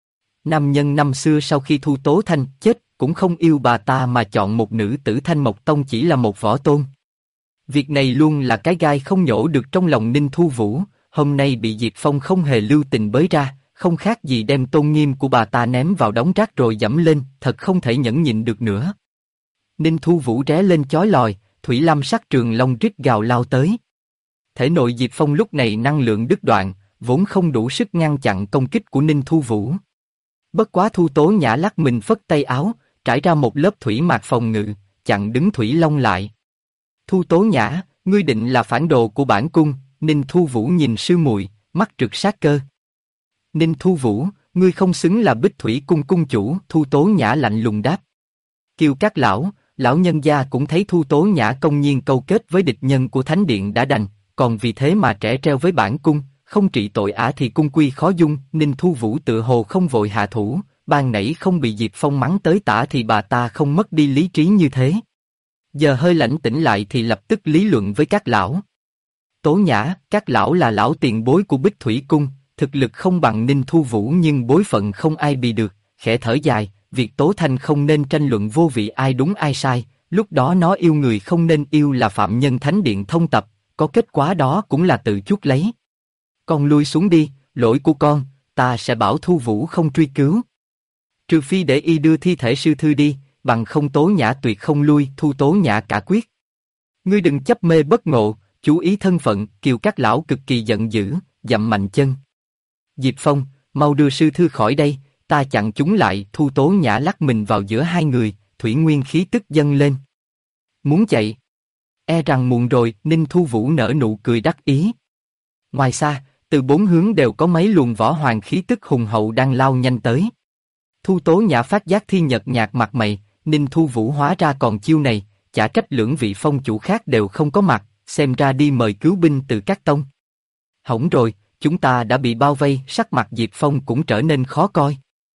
Nam nhân năm xưa sau khi Thu Tố Thanh chết cũng không yêu bà ta mà chọn một nữ tử Thanh Mộc Tông chỉ là một võ tôn. Việc này luôn là cái gai không nhổ được trong lòng Ninh Thu Vũ, hôm nay bị Diệp Phong không hề lưu tình bới ra, không khác gì đem tôn nghiêm của bà ta ném vào đống rác rồi dẫm lên, thật không thể nhẫn nhịn được nữa. Ninh Thu Vũ ré lên chói lòi, thủy lam sắc trường long rít gào lao tới. Thể nội Diệp Phong lúc này năng lượng đứt đoạn, vốn không đủ sức ngăn chặn công kích của Ninh Thu Vũ. Bất quá Thu Tố Nhã lắc mình phất tay áo, trải ra một lớp thủy mạc phòng ngự, chặn đứng Thủy Long lại. Thu Tố Nhã, ngươi định là phản đồ của bản cung? Ninh Thu Vũ nhìn sư muội, mắt rực sát cơ. Ninh Thu Vũ, ngươi không xứng là Bích Thủy cung cung chủ. Thu Tố Nhã lạnh lùng đáp. Kiều Các lão, lão nhân gia cũng thấy Thu Tố Nhã công nhiên câu kết với địch nhân của Thánh Điện đã đành, còn vì thế mà trẻ treo với bản cung, không trị tội ả thì cung quy khó dung. Ninh Thu Vũ tự hồ không vội hạ thủ, ban nãy không bị Diệp Phong mắng tới tả thì bà ta không mất đi lý trí như thế. Giờ hơi lãnh tĩnh lại thì lập tức lý luận với các lão. Tố Nhã, các lão là lão tiền bối của Bích Thủy cung, thực lực không bằng Ninh Thu Vũ nhưng bối phận không ai bì được, khẽ thở dài, việc Tố Thanh không nên tranh luận vô vị ai đúng ai sai, lúc đó nó yêu người không nên yêu là phạm nhân Thánh Điện thông tập, có kết quả đó cũng là tự chuốc lấy. Con lui xuống đi, lỗi của con, ta sẽ bảo Thu Vũ không truy cứu. Trừ phi để y đưa thi thể sư thư đi, bằng không Tố Nhã tuyệt không lui. Thu Tố Nhã cả quyết. Ngươi đừng chấp mê bất ngộ, chú ý thân phận. Kiều các lão cực kỳ giận dữ, dậm mạnh chân. Diệp Phong, mau đưa sư thư khỏi đây, ta chặn chúng lại. Thu Tố Nhã lắc mình vào giữa hai người, thủy nguyên khí tức dâng lên. Muốn chạy? E rằng muộn rồi. Ninh Thu Vũ nở nụ cười đắc ý. Ngoài xa, từ bốn hướng đều có mấy luồng võ hoàng khí tức hùng hậu đang lao nhanh tới. Thu Tố Nhã phát giác thi nhợt nhạt mặt mày, Ninh Thu Vũ hóa ra còn chiêu này, chả trách lưỡng vị phong chủ khác đều không có mặt, xem ra đi mời cứu binh từ các tông. Hỏng rồi, chúng ta đã bị bao vây. Sắc mặt Diệp Phong cũng trở nên khó coi.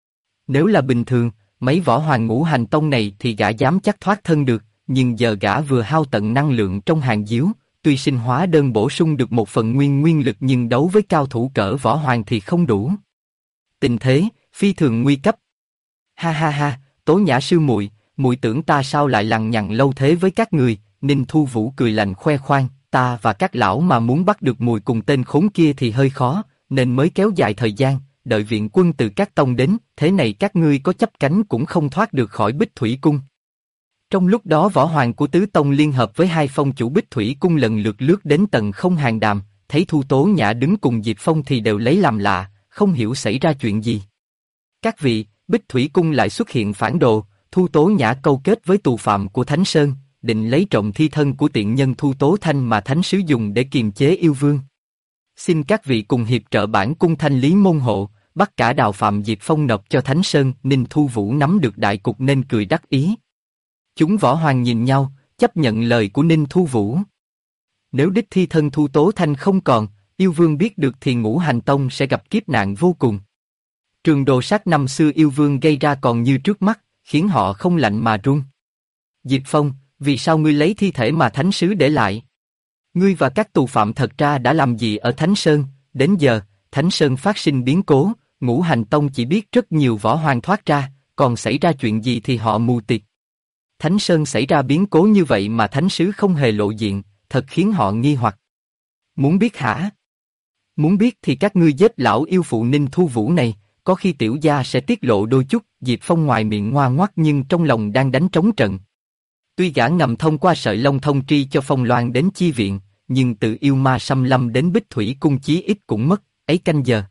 Nếu là bình thường, mấy võ hoàng ngũ hành tông này thì gã dám chắc thoát thân được, nhưng giờ gã vừa hao tận năng lượng trong hàng diếu, tuy sinh hóa đơn bổ sung được một phần nguyên lực nhưng đấu với cao thủ cỡ võ hoàng thì không đủ. Tình thế phi thường nguy cấp. Ha ha ha, Tố Nhã sư muội, muội tưởng ta sao lại lằng nhằng lâu thế với các người? Ninh Thu Vũ cười lạnh khoe khoang, ta và các lão mà muốn bắt được mùi cùng tên khốn kia thì hơi khó, nên mới kéo dài thời gian, đợi viện quân từ các tông đến, thế này các ngươi có chấp cánh cũng không thoát được khỏi Bích Thủy cung. Trong lúc đó võ hoàng của tứ tông liên hợp với hai phong chủ Bích Thủy cung lần lượt lướt đến tầng không hàng đàm, thấy Thu Tố Nhã đứng cùng Diệp Phong thì đều lấy làm lạ, không hiểu xảy ra chuyện gì. Các vị, Bích Thủy cung lại xuất hiện phản đồ. Thu Tố Nhã câu kết với tù phạm của Thánh Sơn, định lấy trộm thi thân của tiện nhân Thu Tố Thanh mà Thánh sứ dùng để kiềm chế yêu vương. Xin các vị cùng hiệp trợ bản cung thanh lý môn hộ, bắt cả đào phạm Diệp Phong nộp cho Thánh Sơn. Ninh Thu Vũ nắm được đại cục nên cười đắc ý. Chúng võ hoàng nhìn nhau, chấp nhận lời của Ninh Thu Vũ. Nếu đích thi thân Thu Tố Thanh không còn, yêu vương biết được thì ngũ hành tông sẽ gặp kiếp nạn vô cùng. Trường đồ sát năm xưa yêu vương gây ra còn như trước mắt, khiến họ không lạnh mà run. Diệp Phong, vì sao ngươi lấy thi thể mà Thánh sứ để lại? Ngươi và các tù phạm thật ra đã làm gì ở Thánh Sơn? Đến giờ, Thánh Sơn phát sinh biến cố, ngũ hành tông chỉ biết rất nhiều võ hoàng thoát ra, còn xảy ra chuyện gì thì họ mù tịt. Thánh Sơn xảy ra biến cố như vậy mà Thánh sứ không hề lộ diện, thật khiến họ nghi hoặc. Muốn biết hả? Muốn biết thì các ngươi giết lão yêu phụ Ninh Thu Vũ này, có khi tiểu gia sẽ tiết lộ đôi chút. Diệp Phong ngoài miệng ngoa ngoắt nhưng trong lòng đang đánh trống trận. Tuy gã ngầm thông qua sợi lông thông tri cho Phong Loan đến chi viện, nhưng từ yêu ma xâm lâm đến Bích Thủy cung chí ít cũng mất ấy canh giờ.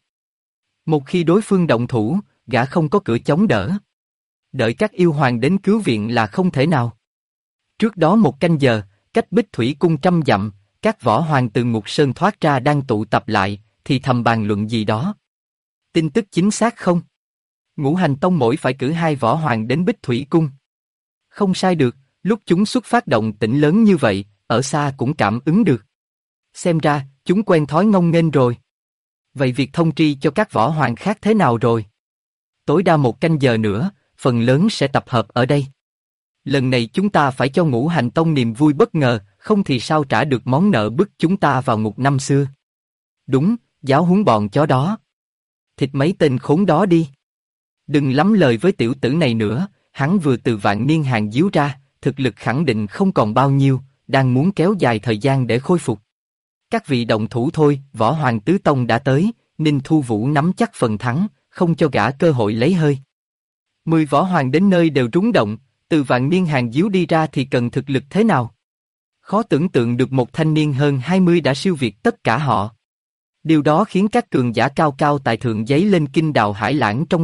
Một khi đối phương động thủ, gã không có cửa chống đỡ. Đợi các yêu hoàng đến cứu viện là không thể nào. Trước đó một canh giờ, cách Bích Thủy cung 100 dặm, các võ hoàng từ Ngục Sơn thoát ra đang tụ tập lại, thì thầm bàn luận gì đó. Tin tức chính xác không? Ngũ hành tông mỗi phải cử 2 võ hoàng đến Bích Thủy cung. Không sai được, lúc chúng xuất phát động tĩnh lớn như vậy, ở xa cũng cảm ứng được. Xem ra, chúng quen thói ngông nghênh rồi. Vậy việc thông tri cho các võ hoàng khác thế nào rồi? Tối đa 1 canh giờ nữa, phần lớn sẽ tập hợp ở đây. Lần này chúng ta phải cho ngũ hành tông niềm vui bất ngờ, không thì sao trả được món nợ bức chúng ta vào ngục năm xưa. Đúng, giáo huấn bọn chó đó. Thịt mấy tên khốn đó đi. Đừng lắm lời với tiểu tử này nữa, hắn vừa từ vạn niên hàng diếu ra, thực lực khẳng định không còn bao nhiêu, đang muốn kéo dài thời gian để khôi phục. Các vị động thủ thôi, võ hoàng tứ tông đã tới, Ninh Thu Vũ nắm chắc phần thắng, không cho gã cơ hội lấy hơi. 10 võ hoàng đến nơi đều rúng động, từ vạn niên hàng diếu đi ra thì cần thực lực thế nào? Khó tưởng tượng được một thanh niên hơn 20 đã siêu việt tất cả họ. Điều đó khiến các cường giả cao cao tại thượng giấy lên kinh đào hải lãng trong lòng,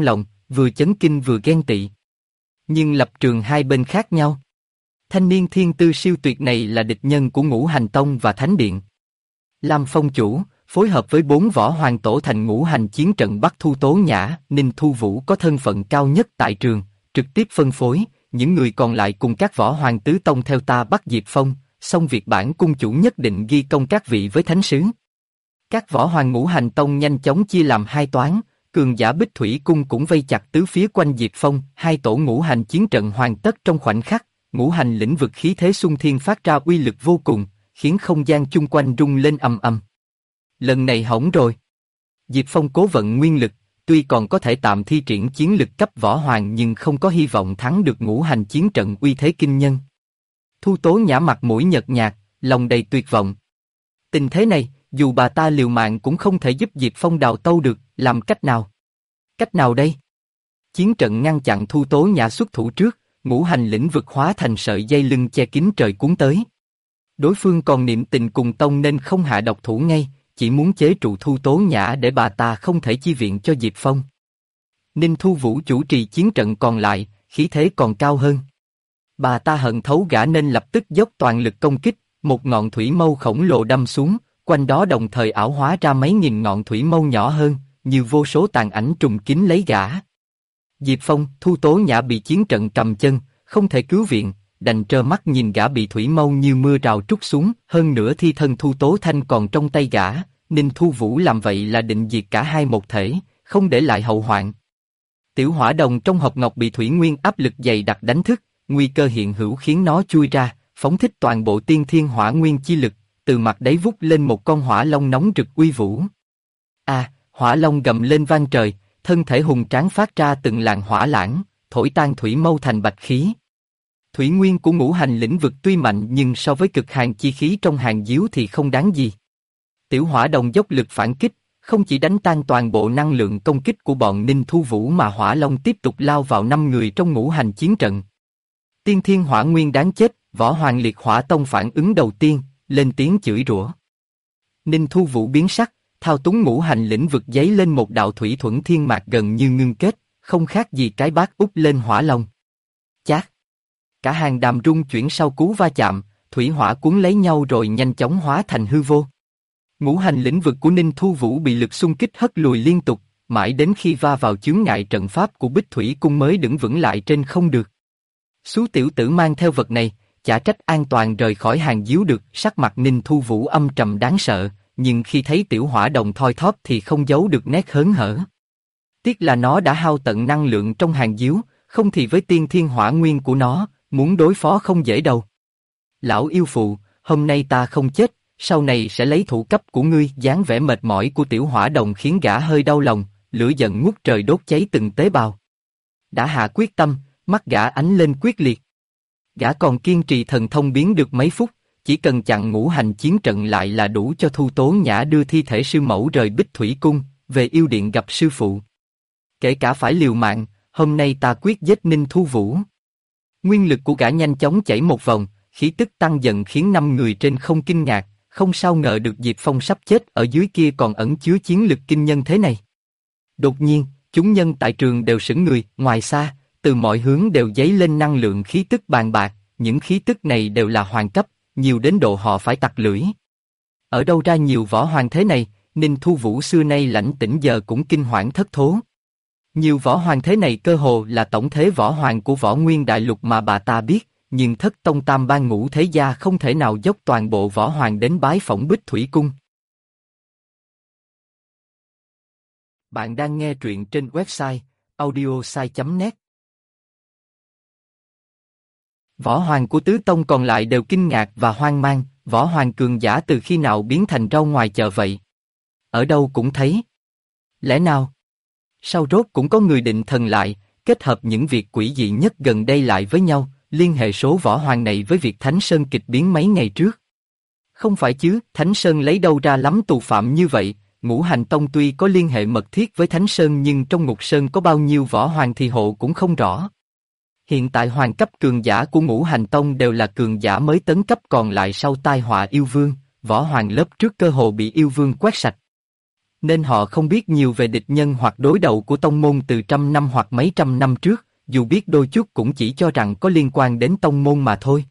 vừa chấn kinh vừa ghen tị. Nhưng lập trường hai bên khác nhau. Thanh niên thiên tư siêu tuyệt này là địch nhân của Ngũ Hành Tông và Thánh Điện. Lam Phong chủ, phối hợp với 4 võ hoàng tổ thành ngũ hành chiến trận bắt Thu Tố Nhã, Ninh Thu Vũ có thân phận cao nhất tại trường, trực tiếp phân phối, những người còn lại cùng các võ hoàng tứ tông theo ta bắt Diệp Phong, xong việc bản cung chủ nhất định ghi công các vị với thánh sứ. Các võ hoàng ngũ hành tông nhanh chóng chia làm hai toán, cường giả Bích Thủy cung cũng vây chặt tứ phía quanh Diệp Phong, hai tổ ngũ hành chiến trận hoàn tất trong khoảnh khắc, ngũ hành lĩnh vực khí thế xung thiên phát ra uy lực vô cùng, khiến không gian chung quanh rung lên ầm ầm. Lần này hỏng rồi. Diệp Phong cố vận nguyên lực, tuy còn có thể tạm thi triển chiến lực cấp võ hoàng nhưng không có hy vọng thắng được ngũ hành chiến trận uy thế kinh nhân. Thu Tố Nhã mặt mũi nhợt nhạt, lòng đầy tuyệt vọng. Tình thế này, dù bà ta liều mạng cũng không thể giúp Diệp Phong đào tâu được, làm cách nào? Cách nào đây? Chiến trận ngăn chặn Thu Tố Nhã xuất thủ trước, ngũ hành lĩnh vực hóa thành sợi dây lưng che kín trời cuốn tới. Đối phương còn niệm tình cùng tông nên không hạ độc thủ ngay, chỉ muốn chế trụ Thu Tố Nhã để bà ta không thể chi viện cho Diệp Phong. Ninh Thu Vũ chủ trì chiến trận còn lại, khí thế còn cao hơn. Bà ta hận thấu gã nên lập tức dốc toàn lực công kích, một ngọn thủy mâu khổng lồ đâm xuống, quanh đó đồng thời ảo hóa ra mấy nghìn ngọn thủy mâu nhỏ hơn, như vô số tàn ảnh trùng kín lấy gã. Diệp Phong, Thu Tố Nhã bị chiến trận cầm chân, không thể cứu viện, đành trơ mắt nhìn gã bị thủy mâu như mưa rào trút xuống, hơn nữa thi thân Thu Tố Thanh còn trong tay gã, Ninh Thu Vũ làm vậy là định diệt cả hai một thể, không để lại hậu hoạn. Tiểu hỏa đồng trong hộp ngọc bị thủy nguyên áp lực dày đặc đánh thức, nguy cơ hiện hữu khiến nó chui ra, phóng thích toàn bộ tiên thiên hỏa nguyên chi lực, từ mặt đáy vút lên một con hỏa long nóng rực uy vũ. Hỏa long gầm lên vang trời, thân thể hùng tráng phát ra từng làn hỏa lãng, thổi tan thủy mâu thành bạch khí. Thủy nguyên của ngũ hành lĩnh vực tuy mạnh nhưng so với cực hàn chi khí trong hàn diếu thì không đáng gì. Tiểu hỏa đồng dốc lực phản kích, không chỉ đánh tan toàn bộ năng lượng công kích của bọn Ninh Thu Vũ mà hỏa long tiếp tục lao vào 5 người trong ngũ hành chiến trận. Tiên thiên hỏa nguyên đáng chết, võ hoàng liệt hỏa tông phản ứng đầu tiên, lên tiếng chửi rủa. Ninh Thu Vũ biến sắc, thao túng ngũ hành lĩnh vực giấy lên một đạo thủy thuẫn thiên mạc gần như ngưng kết, không khác gì cái bát úp lên hỏa long. Chát! Cả hàng đàm rung chuyển sau cú va chạm, thủy hỏa cuốn lấy nhau rồi nhanh chóng hóa thành hư vô. Ngũ hành lĩnh vực của Ninh Thu Vũ bị lực xung kích hất lùi liên tục, mãi đến khi va vào chướng ngại trận pháp của Bích Thủy cung mới đứng vững lại trên không được. Xú tiểu tử mang theo vật này, chả trách an toàn rời khỏi hàng diếu được. Sắc mặt Ninh Thu Vũ âm trầm đáng sợ, nhưng khi thấy tiểu hỏa đồng thoi thóp thì không giấu được nét hớn hở. Tiếc là nó đã hao tận năng lượng trong hàng diếu, không thì với tiên thiên hỏa nguyên của nó, muốn đối phó không dễ đâu. Lão yêu phụ, hôm nay ta không chết, sau này sẽ lấy thủ cấp của ngươi. Dáng vẻ mệt mỏi của tiểu hỏa đồng khiến gã hơi đau lòng, lửa giận ngút trời đốt cháy từng tế bào. Đã hạ quyết tâm, mắt gã ánh lên quyết liệt. Gã còn kiên trì thần thông biến được mấy phút, chỉ cần chặn ngũ hành chiến trận lại là đủ cho Thu Tố Nhã đưa thi thể sư mẫu rời Bích Thủy cung, về yêu điện gặp sư phụ. Kể cả phải liều mạng, hôm nay ta quyết giết Ninh Thu Vũ. Nguyên lực của gã nhanh chóng chảy một vòng, khí tức tăng dần khiến 5 người trên không kinh ngạc, không sao ngờ được Diệp Phong sắp chết ở dưới kia còn ẩn chứa chiến lực kinh nhân thế này. Đột nhiên, chúng nhân tại trường đều sững người, ngoài xa, từ mọi hướng đều dấy lên năng lượng khí tức bàn bạc, những khí tức này đều là hoàng cấp, nhiều đến độ họ phải tặc lưỡi. Ở đâu ra nhiều võ hoàng thế này? Ninh Thu Vũ xưa nay lãnh tĩnh giờ cũng kinh hoảng thất thố. Nhiều võ hoàng thế này cơ hồ là tổng thế võ hoàng của Võ Nguyên Đại Lục mà bà ta biết, nhưng Thất Tông Tam Ban Ngũ Thế Gia không thể nào dốc toàn bộ võ hoàng đến bái phỏng Bích Thủy Cung. Bạn đang nghe truyện trên website audiosai.net. Võ hoàng của tứ tông còn lại đều kinh ngạc và hoang mang, võ hoàng cường giả từ khi nào biến thành rau ngoài chợ vậy? Ở đâu cũng thấy. Lẽ nào? Sao rốt cũng có người định thần lại, kết hợp những việc quỷ dị nhất gần đây lại với nhau, liên hệ số võ hoàng này với việc Thánh Sơn kịch biến mấy ngày trước. Không phải chứ, Thánh Sơn lấy đâu ra lắm tù phạm như vậy? Ngũ Hành Tông tuy có liên hệ mật thiết với Thánh Sơn nhưng trong Ngục Sơn có bao nhiêu võ hoàng thì hộ cũng không rõ. Hiện tại hoàng cấp cường giả của Ngũ Hành Tông đều là cường giả mới tấn cấp, còn lại sau tai họa yêu vương, võ hoàng lớp trước cơ hồ bị yêu vương quét sạch. Nên họ không biết nhiều về địch nhân hoặc đối đầu của tông môn từ trăm năm hoặc mấy trăm năm trước, dù biết đôi chút cũng chỉ cho rằng có liên quan đến tông môn mà thôi.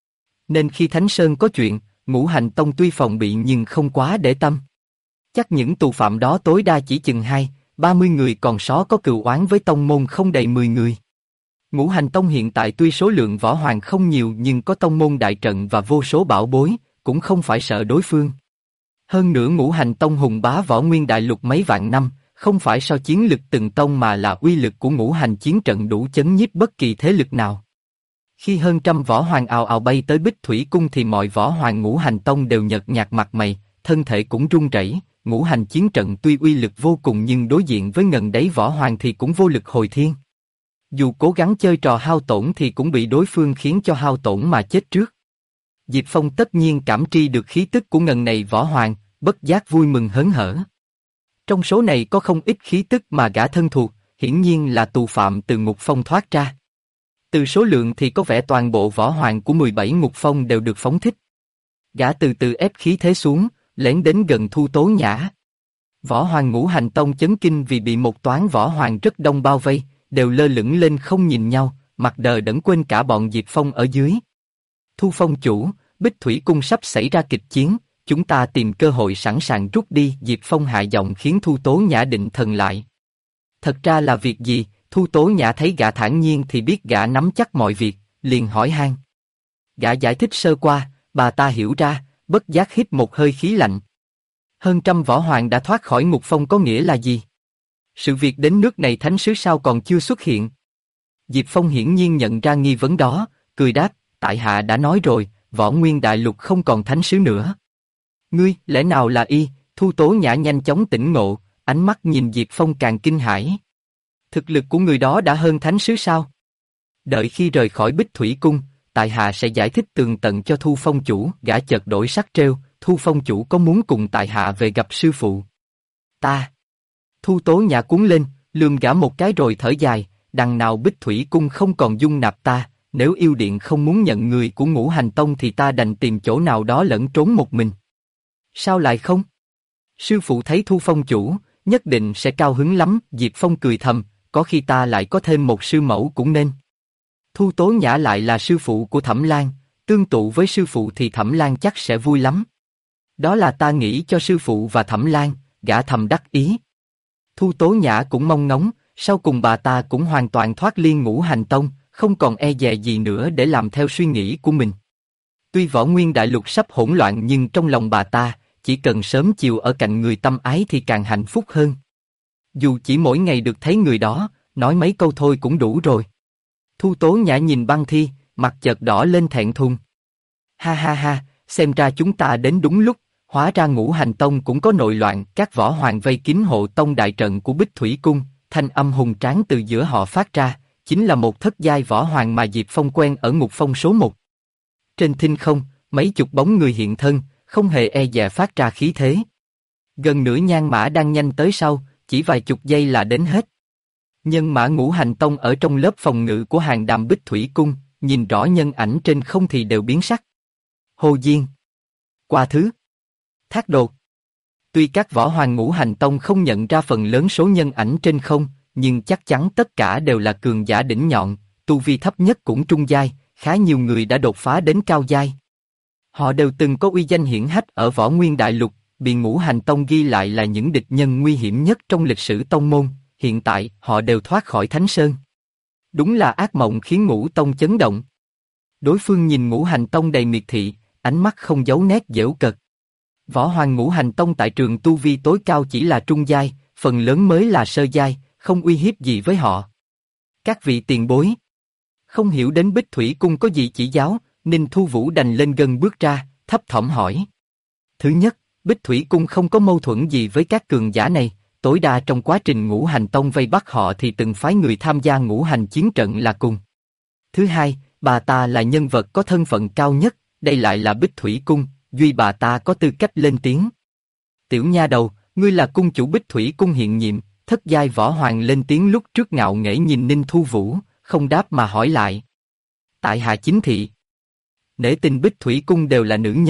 Nên khi Thánh Sơn có chuyện, Ngũ Hành Tông tuy phòng bị nhưng không quá để tâm. Chắc những tù phạm đó tối đa chỉ chừng 20-30 người, còn só có cừu oán với tông môn không đầy 10 người. Ngũ Hành Tông hiện tại tuy số lượng võ hoàng không nhiều nhưng có tông môn đại trận và vô số bảo bối, cũng không phải sợ đối phương. Hơn nữa Ngũ Hành Tông hùng bá võ nguyên đại lục mấy vạn năm, không phải so chiến lực từng tông mà là uy lực của ngũ hành chiến trận đủ chấn nhiếp bất kỳ thế lực nào. Khi hơn trăm võ hoàng ào ào bay tới Bích Thủy Cung thì mọi võ hoàng Ngũ Hành Tông đều nhợt nhạt mặt mày, thân thể cũng run rẩy. Ngũ hành chiến trận tuy uy lực vô cùng nhưng đối diện với ngần đấy võ hoàng thì cũng vô lực hồi thiên. Dù cố gắng chơi trò hao tổn thì cũng bị đối phương khiến cho hao tổn mà chết trước. Diệp Phong tất nhiên cảm tri được khí tức của ngần này võ hoàng, bất giác vui mừng hớn hở. Trong số này có không ít khí tức mà gã thân thuộc, hiển nhiên là tù phạm từ ngục phong thoát ra. Từ số lượng thì có vẻ toàn bộ võ hoàng của 17 ngục phong đều được phóng thích. Gã từ từ ép khí thế xuống, lén đến gần Thu Tố Nhã. Võ hoàng Ngũ Hành Tông chấn kinh vì bị một toán võ hoàng rất đông bao vây, đều lơ lửng lên không nhìn nhau, mặt đờ đẫn quên cả bọn Diệp Phong ở dưới. Thu Phong chủ, Bích Thủy Cung sắp xảy ra kịch chiến, chúng ta tìm cơ hội sẵn sàng rút đi. Diệp Phong hạ giọng khiến Thu Tố Nhã định thần lại. Thật ra là việc gì? Thu Tố Nhã thấy gã thản nhiên thì biết gã nắm chắc mọi việc, liền hỏi han. Gã giải thích sơ qua, bà ta hiểu ra, bất giác hít một hơi khí lạnh. Hơn trăm võ hoàng đã thoát khỏi ngục phong có nghĩa là gì? Sự việc đến nước này thánh sứ sao còn chưa xuất hiện? Diệp Phong hiển nhiên nhận ra nghi vấn đó, cười đáp, tại hạ đã nói rồi, võ nguyên đại lục không còn thánh sứ nữa. Ngươi, lẽ nào là y? Thu Tố Nhã nhanh chóng tỉnh ngộ, ánh mắt nhìn Diệp Phong càng kinh hãi. Thực lực của người đó đã hơn thánh sứ sao? Đợi khi rời khỏi Bích Thủy Cung, tại hạ sẽ giải thích tường tận cho Thu Phong chủ. Gã chợt đổi sắc trêu, Thu Phong chủ có muốn cùng tại hạ về gặp sư phụ? Ta. Thu Tố Nhã cuốn lên, lườm gã một cái rồi thở dài, đằng nào Bích Thủy Cung không còn dung nạp ta, nếu yêu điện không muốn nhận người của Ngũ Hành Tông thì ta đành tìm chỗ nào đó lẫn trốn một mình. Sao lại không? Sư phụ thấy Thu Phong chủ, nhất định sẽ cao hứng lắm. Diệp Phong cười thầm, có khi ta lại có thêm một sư mẫu cũng nên. Thu Tố Nhã lại là sư phụ của Thẩm Lan, tương tụ với sư phụ thì Thẩm Lan chắc sẽ vui lắm. Đó là ta nghĩ cho sư phụ và Thẩm Lan, gã thầm đắc ý. Thu Tố Nhã cũng mong ngóng, sau cùng bà ta cũng hoàn toàn thoát liên Ngũ Hành Tông, không còn e dè gì nữa để làm theo suy nghĩ của mình. Tuy võ nguyên đại lục sắp hỗn loạn nhưng trong lòng bà ta, chỉ cần sớm chiều ở cạnh người tâm ái thì càng hạnh phúc hơn. Dù chỉ mỗi ngày được thấy người đó, nói mấy câu thôi cũng đủ rồi. Thu Tố Nhã nhìn Băng Thi, mặt chợt đỏ lên thẹn thùng. Ha ha ha, xem ra chúng ta đến đúng lúc, hóa ra Ngũ Hành Tông cũng có nội loạn. Các võ hoàng vây kín hộ tông đại trận của Bích Thủy Cung, thanh âm hùng tráng từ giữa họ phát ra, chính là một thất giai võ hoàng mà Diệp Phong quen ở ngục phong số 1. Trên thinh không, mấy chục bóng người hiện thân, không hề e dè phát ra khí thế. Gần nửa nhan mã đang nhanh tới sau, chỉ vài chục giây là đến hết. Nhân mã Ngũ Hành Tông ở trong lớp phòng ngự của Hàng Đàm Bích Thủy Cung, nhìn rõ nhân ảnh trên không thì đều biến sắc. Hồ Diên, Qua Thứ, Thác Đột. Tuy các võ hoàng Ngũ Hành Tông không nhận ra phần lớn số nhân ảnh trên không, nhưng chắc chắn tất cả đều là cường giả đỉnh nhọn, tu vi thấp nhất cũng trung giai, khá nhiều người đã đột phá đến cao giai. Họ đều từng có uy danh hiển hách ở võ nguyên đại lục, bị Ngũ Hành Tông ghi lại là những địch nhân nguy hiểm nhất trong lịch sử tông môn, hiện tại họ đều thoát khỏi Thánh Sơn. Đúng là ác mộng khiến Ngũ Tông chấn động. Đối phương nhìn Ngũ Hành Tông đầy miệt thị, ánh mắt không giấu nét giễu cợt. Võ hoàng Ngũ Hành Tông tại trường tu vi tối cao chỉ là trung giai, phần lớn mới là sơ giai, không uy hiếp gì với họ. Các vị tiền bối không hiểu đến Bích Thủy Cung có gì chỉ giáo, Ninh Thu Vũ đành lên gần bước ra, thấp thỏm hỏi. Thứ nhất, Bích Thủy Cung không có mâu thuẫn gì với các cường giả này, tối đa trong quá trình Ngũ Hành Tông vây bắt họ thì từng phái người tham gia ngũ hành chiến trận là cùng. Thứ hai, bà ta là nhân vật có thân phận cao nhất, đây lại là Bích Thủy Cung, duy bà ta có tư cách lên tiếng. Tiểu nha đầu, ngươi là cung chủ Bích Thủy Cung hiện nhiệm. Thất giai võ hoàng lên tiếng lúc trước ngạo nghễ nhìn Ninh Thu Vũ, không đáp mà hỏi lại. Tại hạ chính thị. Nể tình Bích Thủy Cung đều là nữ nhân,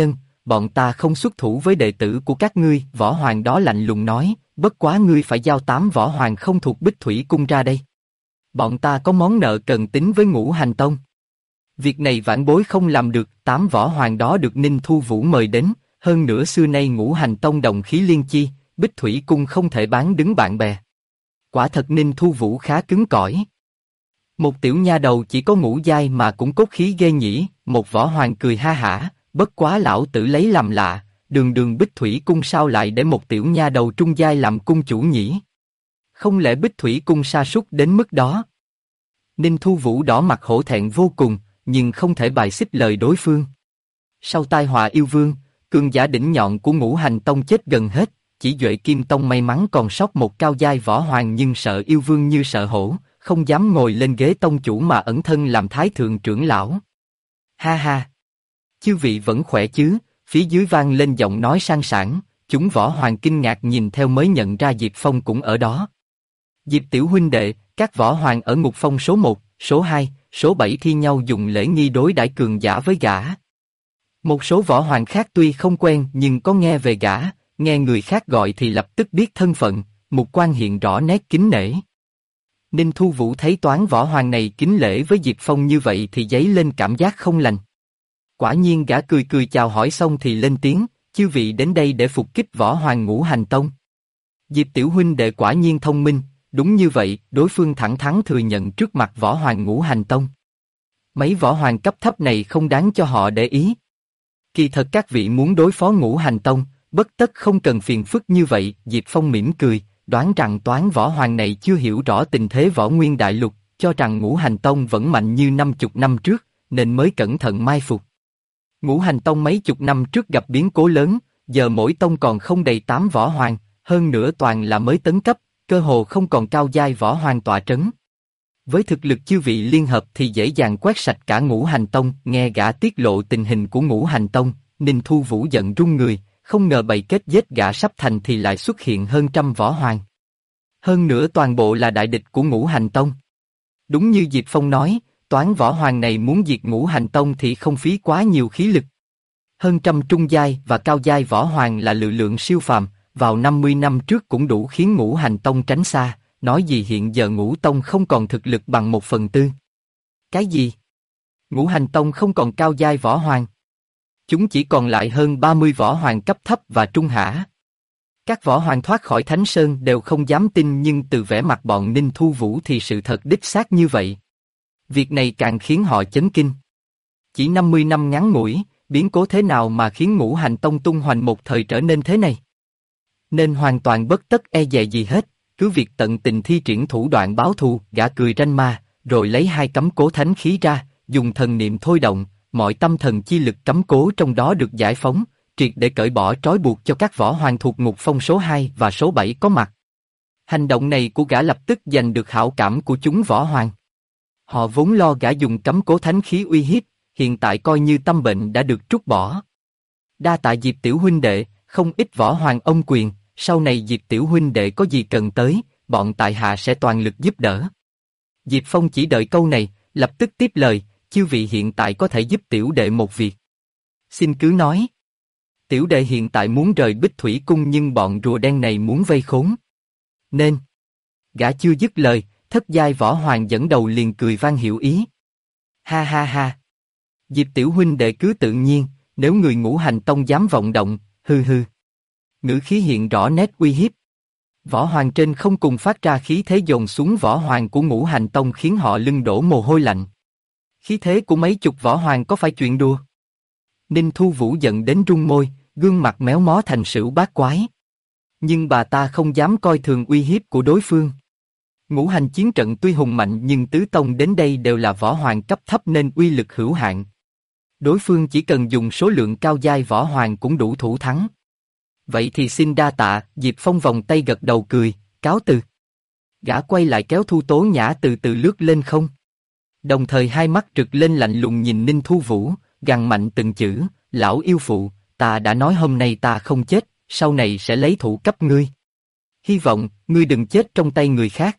bọn ta không xuất thủ với đệ tử của các ngươi, võ hoàng đó lạnh lùng nói, bất quá ngươi phải giao 8 võ hoàng không thuộc Bích Thủy Cung ra đây. Bọn ta có món nợ cần tính với Ngũ Hành Tông. Việc này vãn bối không làm được, 8 võ hoàng đó được Ninh Thu Vũ mời đến, hơn nữa xưa nay Ngũ Hành Tông đồng khí liên chi, Bích Thủy Cung không thể bán đứng bạn bè. Quả thật Ninh Thu Vũ khá cứng cỏi. Một tiểu nha đầu chỉ có ngũ giai mà cũng cốt khí ghê nhỉ, một võ hoàng cười ha hả, bất quá lão tử lấy làm lạ, đường đường Bích Thủy Cung sao lại để một tiểu nha đầu trung giai làm cung chủ nhỉ? Không lẽ Bích Thủy Cung sa sút đến mức đó? Ninh Thu Vũ đỏ mặt hổ thẹn vô cùng, nhưng không thể bài xích lời đối phương. Sau tai họa yêu vương, cường giả đỉnh nhọn của Ngũ Hành Tông chết gần hết, chỉ Duệ Kim Tông may mắn còn sót một cao giai võ hoàng nhưng sợ yêu vương như sợ hổ, không dám ngồi lên ghế tông chủ mà ẩn thân làm thái thượng trưởng lão. Ha ha! Chư vị vẫn khỏe chứ? Phía dưới vang lên giọng nói sang sảng, chúng võ hoàng kinh ngạc nhìn theo mới nhận ra Diệp Phong cũng ở đó. Diệp tiểu huynh đệ, các võ hoàng ở ngục phong số 1, số 2, số 7 thi nhau dùng lễ nghi đối đãi cường giả với gã. Một số võ hoàng khác tuy không quen nhưng có nghe về gã, nghe người khác gọi thì lập tức biết thân phận, mục quan hiện rõ nét kính nể. Ninh Thu Vũ thấy toán võ hoàng này kính lễ với Diệp Phong như vậy thì dấy lên cảm giác không lành. Quả nhiên gã cười cười chào hỏi xong thì lên tiếng, chư vị đến đây để phục kích võ hoàng Ngũ Hành Tông. Diệp tiểu huynh đệ quả nhiên thông minh, đúng như vậy, đối phương thẳng thắn thừa nhận trước mặt võ hoàng Ngũ Hành Tông. Mấy võ hoàng cấp thấp này không đáng cho họ để ý. Kỳ thật các vị muốn đối phó Ngũ Hành Tông, bất tất không cần phiền phức như vậy, Diệp Phong mỉm cười, đoán rằng toán võ hoàng này chưa hiểu rõ tình thế võ nguyên đại lục, cho rằng Ngũ Hành Tông vẫn mạnh như 50 năm trước, nên mới cẩn thận mai phục. Ngũ Hành Tông mấy chục năm trước gặp biến cố lớn, giờ mỗi tông còn không đầy 8 võ hoàng, hơn nữa toàn là mới tấn cấp, cơ hồ không còn cao giai võ hoàng tọa trấn. Với thực lực chư vị liên hợp thì dễ dàng quét sạch cả Ngũ Hành Tông. Nghe gã tiết lộ tình hình của Ngũ Hành Tông, Ninh Thu Vũ giận run người, không ngờ bầy kết giết gã sắp thành thì lại xuất hiện hơn trăm võ hoàng. Hơn nữa toàn bộ là đại địch của Ngũ Hành Tông. Đúng như Diệp Phong nói, toán võ hoàng này muốn diệt Ngũ Hành Tông thì không phí quá nhiều khí lực. Hơn trăm trung giai và cao giai võ hoàng là lực lượng siêu phàm, vào 50 năm trước cũng đủ khiến Ngũ Hành Tông tránh xa, nói gì hiện giờ Ngũ Tông không còn thực lực bằng 1/4. Cái gì? Ngũ Hành Tông không còn cao giai võ hoàng? Chúng chỉ còn lại hơn 30 võ hoàng cấp thấp và trung hạ. Các võ hoàng thoát khỏi Thánh Sơn đều không dám tin nhưng từ vẻ mặt bọn Ninh Thu Vũ thì sự thật đích xác như vậy. Việc này càng khiến họ chấn kinh. Chỉ 50 năm ngắn ngủi, biến cố thế nào mà khiến Ngũ Hành Tông tung hoành một thời trở nên thế này? Nên hoàn toàn bất tất e dè gì hết, cứ việc tận tình thi triển thủ đoạn báo thù. Gã cười ranh ma, rồi lấy 2 cấm cố thánh khí ra, dùng thần niệm thôi động, mọi tâm thần chi lực cấm cố trong đó được giải phóng, triệt để cởi bỏ trói buộc cho các võ hoàng thuộc ngục phong số 2 và số 7 có mặt. Hành động này của gã lập tức giành được hảo cảm của chúng võ hoàng. Họ vốn lo gã dùng cấm cố thánh khí uy hiếp, hiện tại coi như tâm bệnh đã được trút bỏ. Đa tạ Diệp tiểu huynh đệ, không ít võ hoàng ôm quyền, sau này Diệp tiểu huynh đệ có gì cần tới, bọn tại hạ sẽ toàn lực giúp đỡ. Diệp Phong chỉ đợi câu này, lập tức tiếp lời, chư vị hiện tại có thể giúp tiểu đệ một việc. Xin cứ nói. Tiểu đệ hiện tại muốn rời Bích Thủy Cung nhưng bọn rùa đen này muốn vây khốn. Nên. Gã chưa dứt lời, thất giai võ hoàng dẫn đầu liền cười vang hiểu ý. Ha ha ha. Diệp tiểu huynh đệ cứ tự nhiên, nếu người Ngũ Hành Tông dám vọng động, hừ hừ. Ngữ khí hiện rõ nét uy hiếp. Võ hoàng trên không cùng phát ra khí thế dồn xuống võ hoàng của Ngũ Hành Tông khiến họ lưng đổ mồ hôi lạnh. Khí thế của mấy chục võ hoàng có phải chuyện đùa? Ninh Thu Vũ giận đến run môi, gương mặt méo mó thành sửu bát quái. Nhưng bà ta không dám coi thường uy hiếp của đối phương. Ngũ hành chiến trận tuy hùng mạnh nhưng tứ tông đến đây đều là võ hoàng cấp thấp nên uy lực hữu hạn. Đối phương chỉ cần dùng số lượng cao giai võ hoàng cũng đủ thủ thắng. Vậy thì xin đa tạ. Diệp Phong vòng tay gật đầu cười, cáo từ. Gã quay lại kéo Thu Tố Nhã từ từ lướt lên không. Đồng thời hai mắt rực lên lạnh lùng nhìn Ninh Thu Vũ, gằn mạnh từng chữ, lão yêu phụ, ta đã nói hôm nay ta không chết, sau này sẽ lấy thủ cấp ngươi. Hy vọng, ngươi đừng chết trong tay người khác.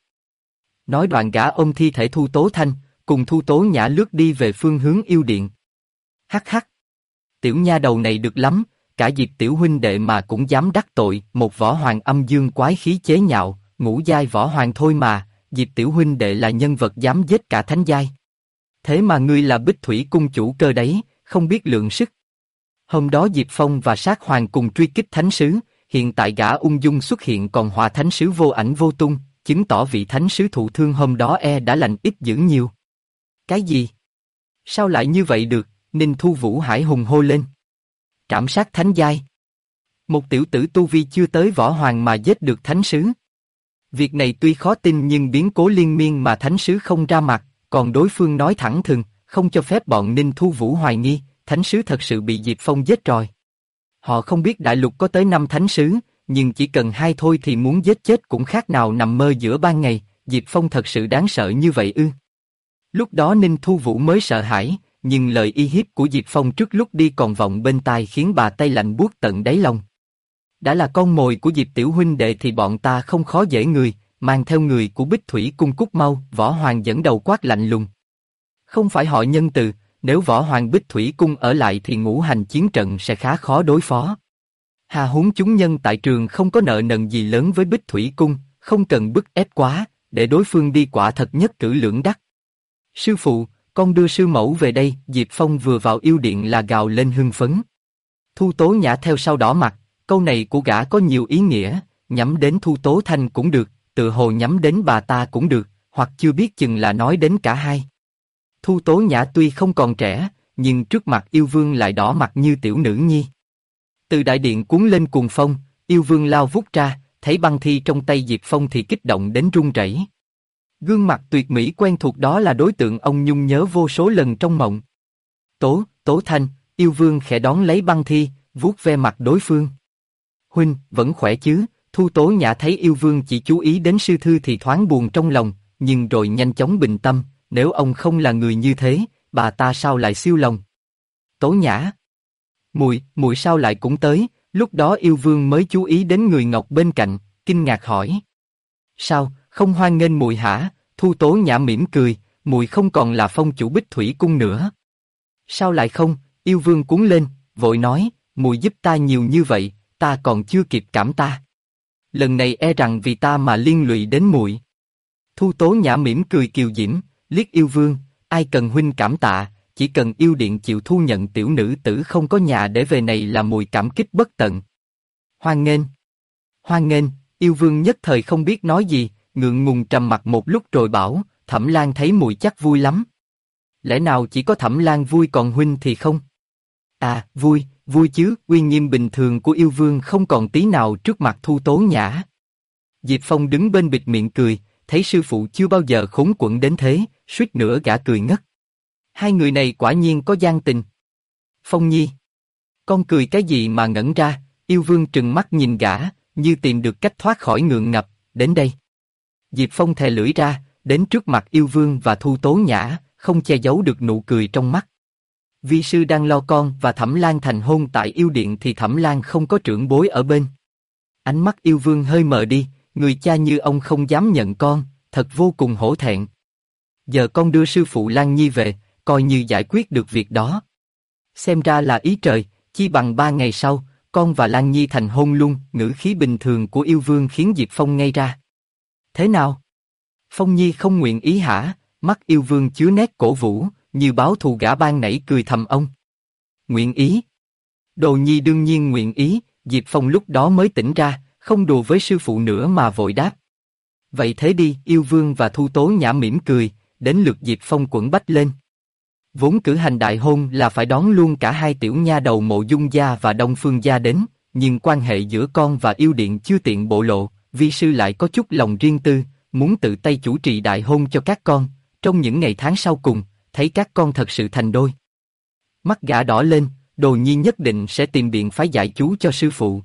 Nói đoạn gã ôm thi thể Thu Tố Thanh, cùng Thu Tố Nhã lướt đi về phương hướng yêu điện. Hắc hắc. Tiểu nha đầu này được lắm, cả Diệp tiểu huynh đệ mà cũng dám đắc tội, một võ hoàng âm dương quái khí chế nhạo, ngũ giai võ hoàng thôi mà, Diệp tiểu huynh đệ là nhân vật dám giết cả thánh giai. Thế mà ngươi là Bích Thủy cung chủ cơ đấy, không biết lượng sức. Hôm đó Diệp Phong và Sát Hoàng cùng truy kích thánh sứ, hiện tại gã ung dung xuất hiện còn hòa thánh sứ vô ảnh vô tung, chứng tỏ vị thánh sứ thụ thương hôm đó đã lành ít dữ nhiều. Cái gì? Sao lại như vậy được? Ninh Thu Vũ Hải hùng hô lên. Trảm sát thánh giai. Một tiểu tử tu vi chưa tới võ hoàng mà giết được thánh sứ. Việc này tuy khó tin nhưng biến cố liên miên mà thánh sứ không ra mặt, còn đối phương nói thẳng thừng, không cho phép bọn Ninh Thu Vũ hoài nghi, thánh sứ thật sự bị Diệp Phong giết rồi. Họ không biết đại lục có tới 5 thánh sứ, nhưng chỉ cần 2 thôi thì muốn giết chết cũng khác nào nằm mơ giữa ban ngày, Diệp Phong thật sự đáng sợ như vậy ư? Lúc đó Ninh Thu Vũ mới sợ hãi, nhưng lời y hiếp của Diệp Phong trước lúc đi còn vọng bên tai khiến bà tay lạnh buốt tận đáy lòng. Đã là con mồi của Diệp tiểu huynh đệ thì bọn ta không khó dễ người, mang theo người của Bích Thủy cung cút mau, Võ Hoàng dẫn đầu quát lạnh lùng. Không phải họ nhân từ, nếu Võ Hoàng Bích Thủy cung ở lại thì ngũ hành chiến trận sẽ khá khó đối phó. Hà huống chúng nhân tại trường không có nợ nần gì lớn với Bích Thủy cung, không cần bức ép quá, để đối phương đi quả thật nhất cử lưỡng đắc. Sư phụ, con đưa sư mẫu về đây, Diệp Phong vừa vào yêu điện là gào lên hưng phấn. Thu Tố Nhã theo sau đỏ mặt, câu này của gã có nhiều ý nghĩa, nhắm đến Thu Tố Thanh cũng được, tự hồ nhắm đến bà ta cũng được, hoặc chưa biết chừng là nói đến cả hai. Thu Tố Nhã tuy không còn trẻ, nhưng trước mặt yêu vương lại đỏ mặt như tiểu nữ nhi. Từ đại điện cuốn lên cuồng phong, yêu vương lao vút ra, thấy băng thi trong tay Diệp Phong thì kích động đến run rẩy. Gương mặt tuyệt mỹ quen thuộc đó là đối tượng ông nhung nhớ vô số lần trong mộng. Tố Thanh, yêu vương khẽ đón lấy băng thi, vuốt ve mặt đối phương. Huynh, vẫn khỏe chứ? Thu Tố Nhã thấy yêu vương chỉ chú ý đến sư thư thì thoáng buồn trong lòng, nhưng rồi nhanh chóng bình tâm, nếu ông không là người như thế, bà ta sao lại siêu lòng? Tố Nhã, muội sao lại cũng tới? Lúc đó yêu vương mới chú ý đến người ngọc bên cạnh, kinh ngạc hỏi. Sao, không hoan nghênh muội hả? Thu Tố Nhã mỉm cười, muội không còn là phong chủ Bích Thủy cung nữa. Sao lại không? Yêu vương cuống lên, vội nói, muội giúp ta nhiều như vậy, ta còn chưa kịp cảm ta. Lần này e rằng vì ta mà liên lụy đến muội. Thu Tố Nhã mỉm cười kiều diễm, liếc yêu vương, ai cần huynh cảm tạ, chỉ cần yêu điện chịu thu nhận tiểu nữ tử không có nhà để về này là muội cảm kích bất tận. Hoan nghênh, yêu vương nhất thời không biết nói gì, ngượng ngùng trầm mặt một lúc rồi bảo, Thẩm Lan thấy muội chắc vui lắm. Lẽ nào chỉ có Thẩm Lan vui còn huynh thì không? À, vui chứ, uy nghiêm bình thường của yêu vương không còn tí nào trước mặt Thu Tố Nhã. Diệp Phong đứng bên bịt miệng cười, thấy sư phụ chưa bao giờ khốn quẫn đến thế, suýt nữa gã cười ngất. Hai người này quả nhiên có gian tình. Phong Nhi, con cười cái gì mà ngẩn ra? Yêu vương trừng mắt nhìn gã, như tìm được cách thoát khỏi ngượng ngập, đến đây. Diệp Phong thè lưỡi ra, đến trước mặt yêu vương và Thu Tố Nhã, không che giấu được nụ cười trong mắt. Vi sư đang lo con và Thẩm Lan thành hôn tại yêu điện thì Thẩm Lan không có trưởng bối ở bên. Ánh mắt yêu vương hơi mờ đi, người cha như ông không dám nhận con, thật vô cùng hổ thẹn. Giờ con đưa sư phụ Lan Nhi về, coi như giải quyết được việc đó. Xem ra là ý trời, chi bằng 3 ngày sau, con và Lan Nhi thành hôn luôn. Ngữ khí bình thường của yêu vương khiến Diệp Phong ngây ra. Thế nào? Phong Nhi không nguyện ý hả? Mắt yêu vương chứa nét cổ vũ, như báo thù gã ban nãy cười thầm ông. Nguyện ý. Đồ Nhi đương nhiên nguyện ý. Diệp Phong lúc đó mới tỉnh ra, không đùa với sư phụ nữa mà vội đáp. Vậy thế đi, yêu vương và Thu Tố Nhã mỉm cười, đến lượt Diệp Phong quẫn bách lên. Vốn cử hành đại hôn là phải đón luôn cả hai tiểu nha đầu Mộ Dung gia và Đông Phương gia đến, nhưng quan hệ giữa con và yêu điện chưa tiện bộ lộ, vi sư lại có chút lòng riêng tư, muốn tự tay chủ trì đại hôn cho các con, trong những ngày tháng sau cùng, thấy các con thật sự thành đôi. Mắt gã đỏ lên, Đồ Nhi nhất định sẽ tìm biện phái giải chú cho sư phụ.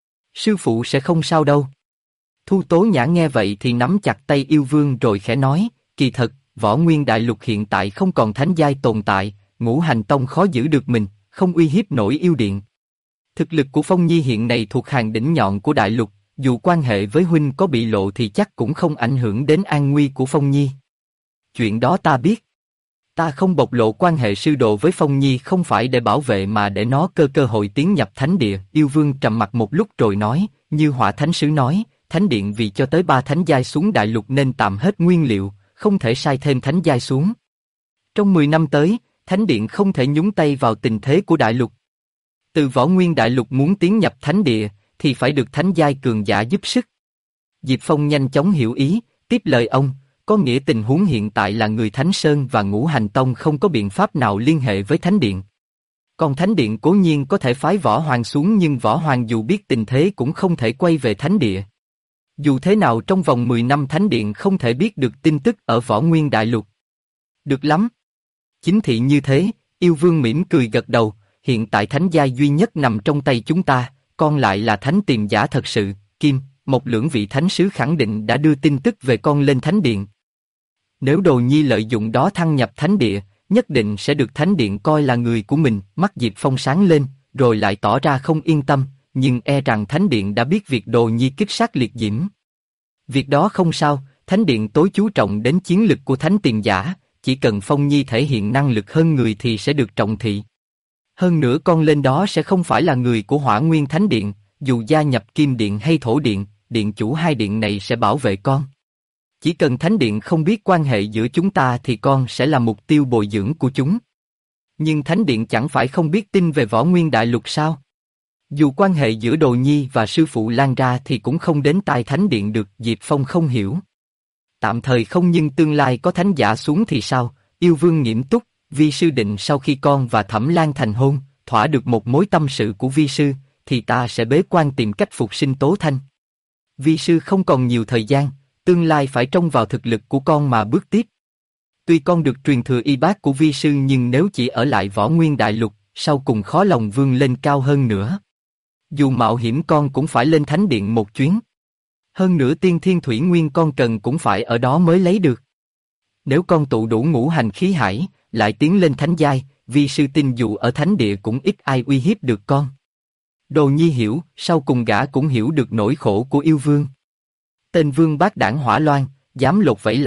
Sư phụ sẽ không sao đâu. Thu Tố Nhã nghe vậy thì nắm chặt tay yêu vương rồi khẽ nói, kỳ thật, Võ Nguyên Đại Lục hiện tại không còn thánh giai tồn tại, Ngũ Hành Tông khó giữ được mình, không uy hiếp nổi yêu điện. Thực lực của Phong Nhi hiện nay thuộc hàng đỉnh nhọn của Đại Lục, dù quan hệ với huynh có bị lộ thì chắc cũng không ảnh hưởng đến an nguy của Phong Nhi. Chuyện đó ta biết. Ta không bộc lộ quan hệ sư đồ với Phong Nhi không phải để bảo vệ mà để nó cơ hội tiến nhập thánh địa. Yêu Vương trầm mặc một lúc rồi nói, như Hỏa Thánh Sứ nói, thánh điện vì cho tới 3 thánh giai xuống đại lục nên tạm hết nguyên liệu, không thể sai thêm thánh giai xuống. Trong 10 năm tới, thánh điện không thể nhúng tay vào tình thế của đại lục. Từ Võ Nguyên đại lục muốn tiến nhập thánh địa, thì phải được thánh giai cường giả giúp sức. Diệp Phong nhanh chóng hiểu ý, tiếp lời ông, có nghĩa tình huống hiện tại là người Thánh Sơn và Ngũ Hành Tông không có biện pháp nào liên hệ với thánh điện. Còn thánh điện cố nhiên có thể phái Võ Hoàng xuống nhưng Võ Hoàng dù biết tình thế cũng không thể quay về thánh địa. Dù thế nào trong vòng 10 năm thánh điện không thể biết được tin tức ở Võ Nguyên đại lục. Được lắm. Chính thị như thế, Yêu Vương mỉm cười gật đầu, hiện tại thánh giai duy nhất nằm trong tay chúng ta, còn lại là thánh tiềm giả thật sự. Kim, một lưỡng vị thánh sứ khẳng định đã đưa tin tức về con lên thánh điện. Nếu Đồ Nhi lợi dụng đó thăng nhập thánh địa, nhất định sẽ được thánh điện coi là người của mình. Mắt Diệp Phong sáng lên, rồi lại tỏ ra không yên tâm, nhưng e rằng thánh điện đã biết việc Đồ Nhi kích sát liệt diễm. Việc đó không sao, thánh điện tối chú trọng đến chiến lực của thánh tiềm giả, chỉ cần Phong Nhi thể hiện năng lực hơn người thì sẽ được trọng thị. Hơn nữa con lên đó sẽ không phải là người của Hỏa Nguyên Thánh Điện, dù gia nhập Kim Điện hay Thổ Điện, điện chủ hai điện này sẽ bảo vệ con. Chỉ cần Thánh Điện không biết quan hệ giữa chúng ta thì con sẽ là mục tiêu bồi dưỡng của chúng. Nhưng Thánh Điện chẳng phải không biết tin về Võ Nguyên Đại Lục sao? Dù quan hệ giữa Đồ Nhi và sư phụ lan ra thì cũng không đến tai Thánh Điện được. Diệp Phong không hiểu. Tạm thời không nhưng tương lai có thánh giả xuống thì sao? Yêu Vương nghiêm túc, vi sư định sau khi con và Thẩm Lan thành hôn, thỏa được một mối tâm sự của vi sư, thì ta sẽ bế quan tìm cách phục sinh Tố Thanh. Vi sư không còn nhiều thời gian, tương lai phải trông vào thực lực của con mà bước tiếp. Tuy con được truyền thừa y bát của vi sư nhưng nếu chỉ ở lại Võ Nguyên Đại Lục, sau cùng khó lòng vươn lên cao hơn nữa. Dù mạo hiểm con cũng phải lên Thánh Điện một chuyến. Hơn nữa tiên thiên thủy nguyên con cần cũng phải ở đó mới lấy được. Nếu con tụ đủ ngũ hành khí hải, lại tiến lên thánh giai, vi sư tin dù ở thánh địa cũng ít ai uy hiếp được con. Đồ Nhi hiểu, sau cùng gã cũng hiểu được nỗi khổ của Yêu Vương. Tên vương bát đảng Hỏa Loan, dám lột vảy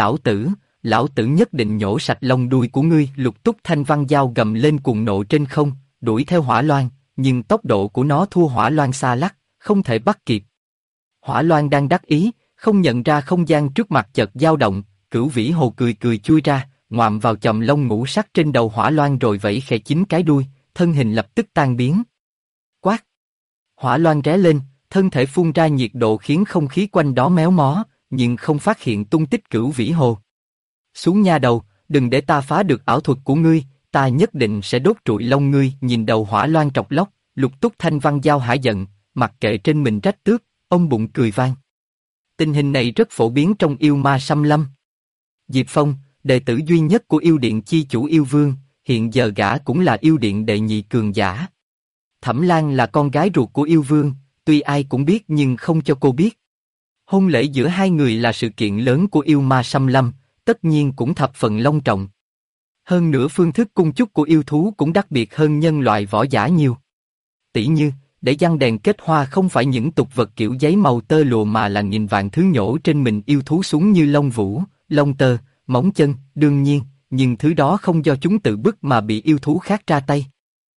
lão tử nhất định nhổ sạch lông đuôi của ngươi. Lục Túc Thanh Văn dao gầm lên cuồng nộ trên không, đuổi theo Hỏa Loan, nhưng tốc độ của nó thua Hỏa Loan xa lắc, không thể bắt kịp. Hỏa Loan đang đắc ý, không nhận ra không gian trước mặt chợt dao động, Cửu Vĩ Hồ cười chui ra, ngoạm vào chòm lông ngũ sắc trên đầu Hỏa Loan rồi vẫy khẽ 9 cái đuôi, thân hình lập tức tan biến. Quát! Hỏa Loan ré lên, thân thể phun ra nhiệt độ khiến không khí quanh đó méo mó, nhưng không phát hiện tung tích Cửu Vĩ Hồ. Xuống nha đầu, đừng để ta phá được ảo thuật của ngươi, ta nhất định sẽ đốt trụi lông ngươi. Nhìn đầu Hỏa Loan trọc lóc, Lục Túc Thanh Văn dao hả giận, mặc kệ trên mình rách tước, ông bụng cười vang. Tình hình này rất phổ biến trong yêu ma xâm lâm. Diệp Phong, đệ tử duy nhất của yêu điện chi chủ Yêu Vương, hiện giờ gã cũng là yêu điện đệ nhị cường giả. Thẩm Lan là con gái ruột của Yêu Vương, tuy ai cũng biết nhưng không cho cô biết. Hôn lễ giữa hai người là sự kiện lớn của yêu ma xâm lâm, tất nhiên cũng thập phần long trọng. Hơn nữa phương thức cung chúc của yêu thú cũng đặc biệt hơn nhân loại võ giả nhiều. Tỷ như, để giăng đèn kết hoa không phải những tục vật kiểu giấy màu tơ lụa mà là nghìn vạn thứ nhổ trên mình yêu thú xuống như lông vũ, lông tơ, móng chân, đương nhiên, nhưng thứ đó không do chúng tự bức mà bị yêu thú khác ra tay.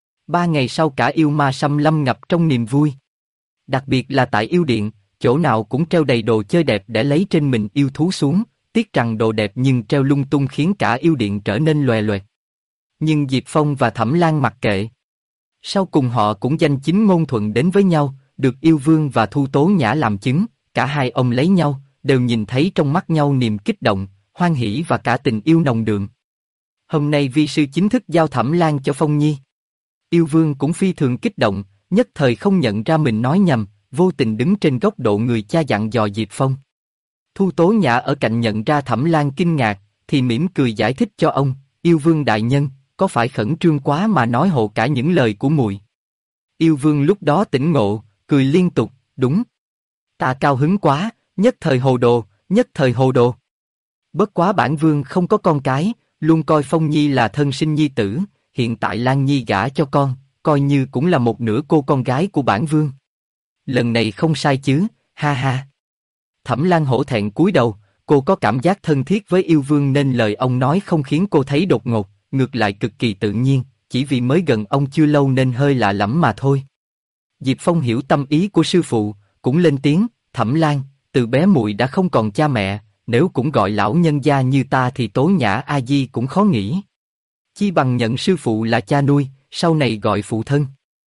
3 ngày sau cả yêu ma xâm lâm ngập trong niềm vui. Đặc biệt là tại yêu điện, chỗ nào cũng treo đầy đồ chơi đẹp để lấy trên mình yêu thú xuống, tiếc rằng đồ đẹp nhưng treo lung tung khiến cả yêu điện trở nên loè loẹt. Nhưng Diệp Phong và Thẩm Lan mặc kệ. Sau cùng họ cũng danh chính ngôn thuận đến với nhau, được Yêu Vương và Thu Tố Nhã làm chứng, cả hai ông lấy nhau, đều nhìn thấy trong mắt nhau niềm kích động, hoan hỉ và cả tình yêu nồng đượm. Hôm nay vi sư chính thức giao Thẩm Lan cho Phong Nhi. Yêu Vương cũng phi thường kích động, nhất thời không nhận ra mình nói nhầm, vô tình đứng trên góc độ người cha dặn dò Diệp Phong. Thu Tố Nhã ở cạnh nhận ra Thẩm Lan kinh ngạc, thì mỉm cười giải thích cho ông, Yêu Vương đại nhân, có phải khẩn trương quá mà nói hộ cả những lời của muội? Yêu Vương lúc đó tỉnh ngộ, cười liên tục, đúng. Ta cao hứng quá, nhất thời hồ đồ. Bất quá bản vương không có con cái, luôn coi Phong Nhi là thân sinh nhi tử, hiện tại Lan Nhi gả cho con, coi như cũng là một nửa cô con gái của bản vương. Lần này không sai chứ, ha ha. Thẩm Lan hổ thẹn cúi đầu, cô có cảm giác thân thiết với Yêu Vương nên lời ông nói không khiến cô thấy đột ngột, ngược lại cực kỳ tự nhiên, chỉ vì mới gần ông chưa lâu nên hơi lạ lẫm mà thôi. Diệp Phong hiểu tâm ý của sư phụ, cũng lên tiếng, Thẩm Lan, từ bé muội đã không còn cha mẹ, nếu cũng gọi lão nhân gia như ta thì Tố Nhã A Di cũng khó nghĩ. Chi bằng nhận sư phụ là cha nuôi, sau này gọi phụ thân.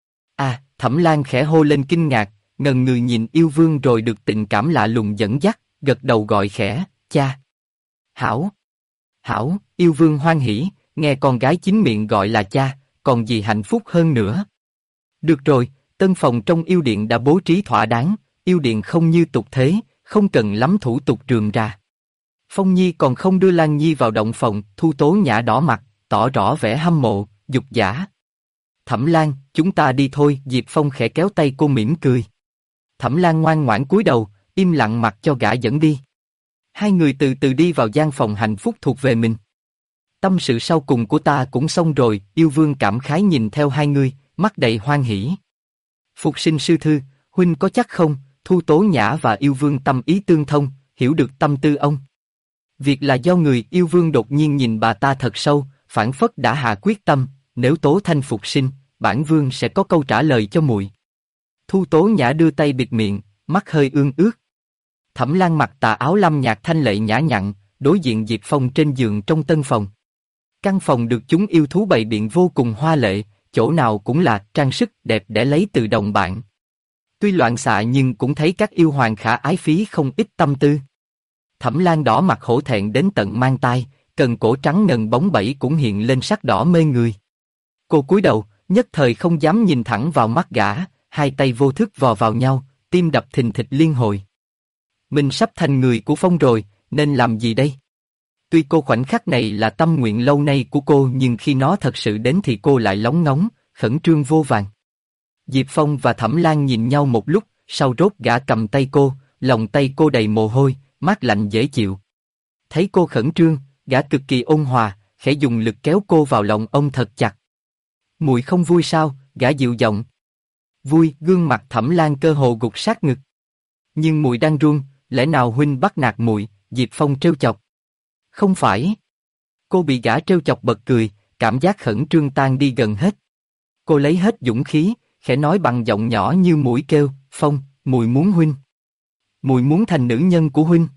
À, Thẩm Lan khẽ hô lên kinh ngạc, ngần người nhìn yêu vương rồi được tình cảm lạ lùng dẫn dắt, gật đầu gọi khẽ, cha. Hảo. Hảo, yêu vương hoan hỉ, nghe con gái chính miệng gọi là cha, còn gì hạnh phúc hơn nữa. Được rồi, tân phòng trong yêu điện đã bố trí thỏa đáng, yêu điện không như tục thế, không cần lắm thủ tục rườm rà. Phong Nhi còn không đưa Lan Nhi vào động phòng, Thu Tố Nhã đỏ mặt, tỏ rõ vẻ hâm mộ, dục dã. Thẩm Lan, chúng ta đi thôi. Diệp Phong khẽ kéo tay cô mỉm cười. Thẩm Lan ngoan ngoãn cúi đầu, im lặng mặc cho gã dẫn đi. Hai người từ từ đi vào gian phòng hạnh phúc thuộc về mình. Tâm sự sau cùng của ta cũng xong rồi, yêu vương cảm khái nhìn theo hai người, mắt đầy hoan hỉ. Phục sinh sư thư, huynh có chắc không? Thu Tố Nhã và yêu vương tâm ý tương thông, hiểu được tâm tư ông. Việc là do người yêu vương đột nhiên nhìn bà ta thật sâu, phảng phất đã hạ quyết tâm, nếu Tố Thanh phục sinh, bản vương sẽ có câu trả lời cho muội. Thu Tố Nhã đưa tay bịt miệng, mắt hơi ương ướt. Thẩm Lan mặc tà áo lam nhạt thanh lệ nhã nhặn, đối diện Diệp Phong trên giường trong tân phòng. Căn phòng được chúng yêu thú bày biện vô cùng hoa lệ, chỗ nào cũng là trang sức đẹp để lấy từ đồng bạn. Tuy loạn xạ nhưng cũng thấy các yêu hoàng khả ái phí không ít tâm tư. Thẩm Lan đỏ mặt hổ thẹn đến tận mang tai, cần cổ trắng ngần bóng bẩy cũng hiện lên sắc đỏ mê người. Cô cúi đầu, nhất thời không dám nhìn thẳng vào mắt gã, hai tay vô thức vò vào nhau, tim đập thình thịch liên hồi. Mình sắp thành người của Phong rồi, nên làm gì đây? Tuy cô khoảnh khắc này là tâm nguyện lâu nay của cô nhưng khi nó thật sự đến thì cô lại lóng ngóng, khẩn trương vô vàn. Diệp Phong và Thẩm Lan nhìn nhau một lúc, sau rốt gã cầm tay cô, lòng tay cô đầy mồ hôi, mát lạnh dễ chịu. Thấy cô khẩn trương, gã cực kỳ ôn hòa, khẽ dùng lực kéo cô vào lòng ông thật chặt. Muội không vui sao? Gã dịu giọng. Vui. Gương mặt Thẩm Lan cơ hồ gục sát ngực. Nhưng muội đang run, lẽ nào huynh bắt nạt muội? Diệp Phong trêu chọc. Không phải. Cô bị gã trêu chọc bật cười, cảm giác khẩn trương tan đi gần hết. Cô lấy hết dũng khí, khẽ nói bằng giọng nhỏ như muỗi kêu, Phong, muội muốn huynh. Muội muốn thành nữ nhân của huynh.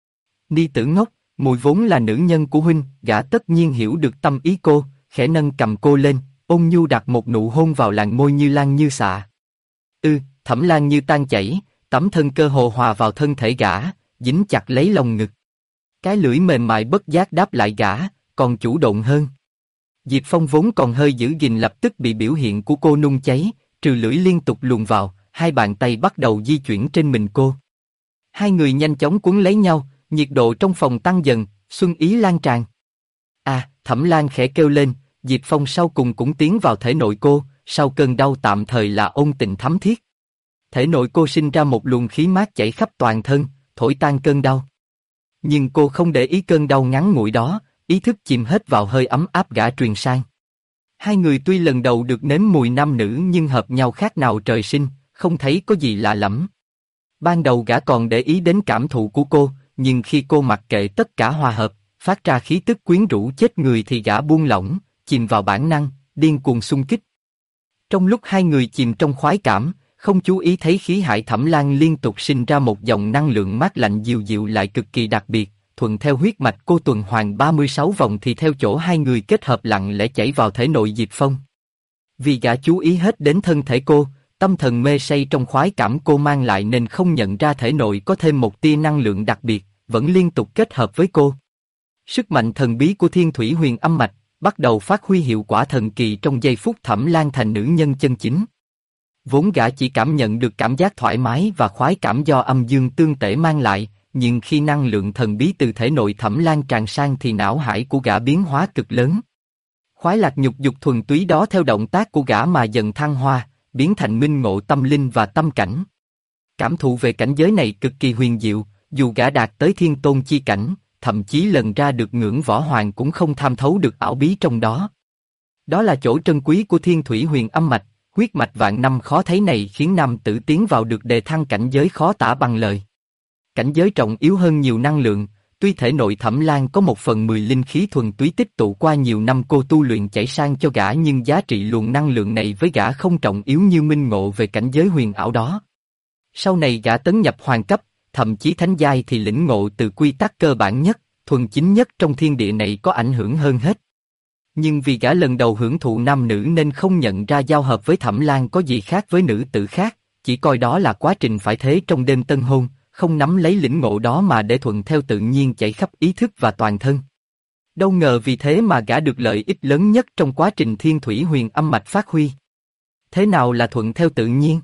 Ni tử ngốc, muội vốn là nữ nhân của huynh. Gã tất nhiên hiểu được tâm ý cô, khẽ nâng cầm cô lên, ôn nhu đặt một nụ hôn vào làn môi như lan như xạ. Thẩm Lan như tan chảy, tấm thân cơ hồ hòa vào thân thể gã, dính chặt lấy lồng ngực. Cái lưỡi mềm mại bất giác đáp lại gã, còn chủ động hơn. Diệp Phong vốn còn hơi giữ gìn lập tức bị biểu hiện của cô nung cháy, trừ lưỡi liên tục luồn vào, hai bàn tay bắt đầu di chuyển trên mình cô. Hai người nhanh chóng quấn lấy nhau, nhiệt độ trong phòng tăng dần, xuân ý lan tràn. À, Thẩm Lan khẽ kêu lên, Diệp Phong sau cùng cũng tiến vào thể nội cô, sau cơn đau tạm thời là ôn tình thắm thiết. Thể nội cô sinh ra một luồng khí mát chảy khắp toàn thân, thổi tan cơn đau. Nhưng cô không để ý cơn đau ngắn ngủi đó, ý thức chìm hết vào hơi ấm áp gã truyền sang. Hai người tuy lần đầu được nếm mùi nam nữ nhưng hợp nhau khác nào trời sinh, không thấy có gì lạ lẫm. Ban đầu gã còn để ý đến cảm thụ của cô, nhưng khi cô mặc kệ tất cả hòa hợp, phát ra khí tức quyến rũ chết người thì gã buông lỏng, chìm vào bản năng, điên cuồng xung kích. Trong lúc hai người chìm trong khoái cảm, không chú ý thấy khí hải Thẩm Lan liên tục sinh ra một dòng năng lượng mát lạnh dịu dịu lại cực kỳ đặc biệt, thuận theo huyết mạch cô tuần hoàn 36 vòng thì theo chỗ hai người kết hợp lặng lẽ chảy vào thể nội Diệp Phong. Vì gã chú ý hết đến thân thể cô, tâm thần mê say trong khoái cảm cô mang lại nên không nhận ra thể nội có thêm một tia năng lượng đặc biệt, vẫn liên tục kết hợp với cô. Sức mạnh thần bí của Thiên Thủy Huyền Âm Mạch bắt đầu phát huy hiệu quả thần kỳ trong giây phút Thẩm Lan thành nữ nhân chân chính. Vốn gã chỉ cảm nhận được cảm giác thoải mái và khoái cảm do âm dương tương tể mang lại, nhưng khi năng lượng thần bí từ thể nội Thẩm Lan tràn sang thì não hải của gã biến hóa cực lớn. Khoái lạc nhục dục thuần túy đó theo động tác của gã mà dần thăng hoa, biến thành minh ngộ tâm linh và tâm cảnh. Cảm thụ về cảnh giới này cực kỳ huyền diệu, dù gã đạt tới thiên tôn chi cảnh, thậm chí lần ra được ngưỡng võ hoàng cũng không tham thấu được ảo bí trong đó. Đó là chỗ trân quý của Thiên Thủy Huyền Âm Mạch, huyết mạch vạn năm khó thấy này khiến nam tử tiến vào được đề thăng cảnh giới khó tả bằng lời. Cảnh giới trọng yếu hơn nhiều năng lượng, Tuy thể nội Thẩm Lan có 1/10 linh khí thuần túy tích tụ qua nhiều năm cô tu luyện chảy sang cho gã, nhưng giá trị luồng năng lượng này với gã không trọng yếu như minh ngộ về cảnh giới huyền ảo đó. Sau này gã tấn nhập hoàng cấp, thậm chí thánh giai thì lĩnh ngộ từ quy tắc cơ bản nhất, thuần chính nhất trong thiên địa này có ảnh hưởng hơn hết. Nhưng vì gã lần đầu hưởng thụ nam nữ nên không nhận ra giao hợp với Thẩm Lan có gì khác với nữ tử khác, chỉ coi đó là quá trình phải thế trong đêm tân hôn, không nắm lấy lĩnh ngộ đó mà để thuận theo tự nhiên chảy khắp ý thức và toàn thân. Đâu ngờ vì thế mà gã được lợi ích lớn nhất trong quá trình thiên thủy huyền âm mạch phát huy. Thế nào là thuận theo tự nhiên?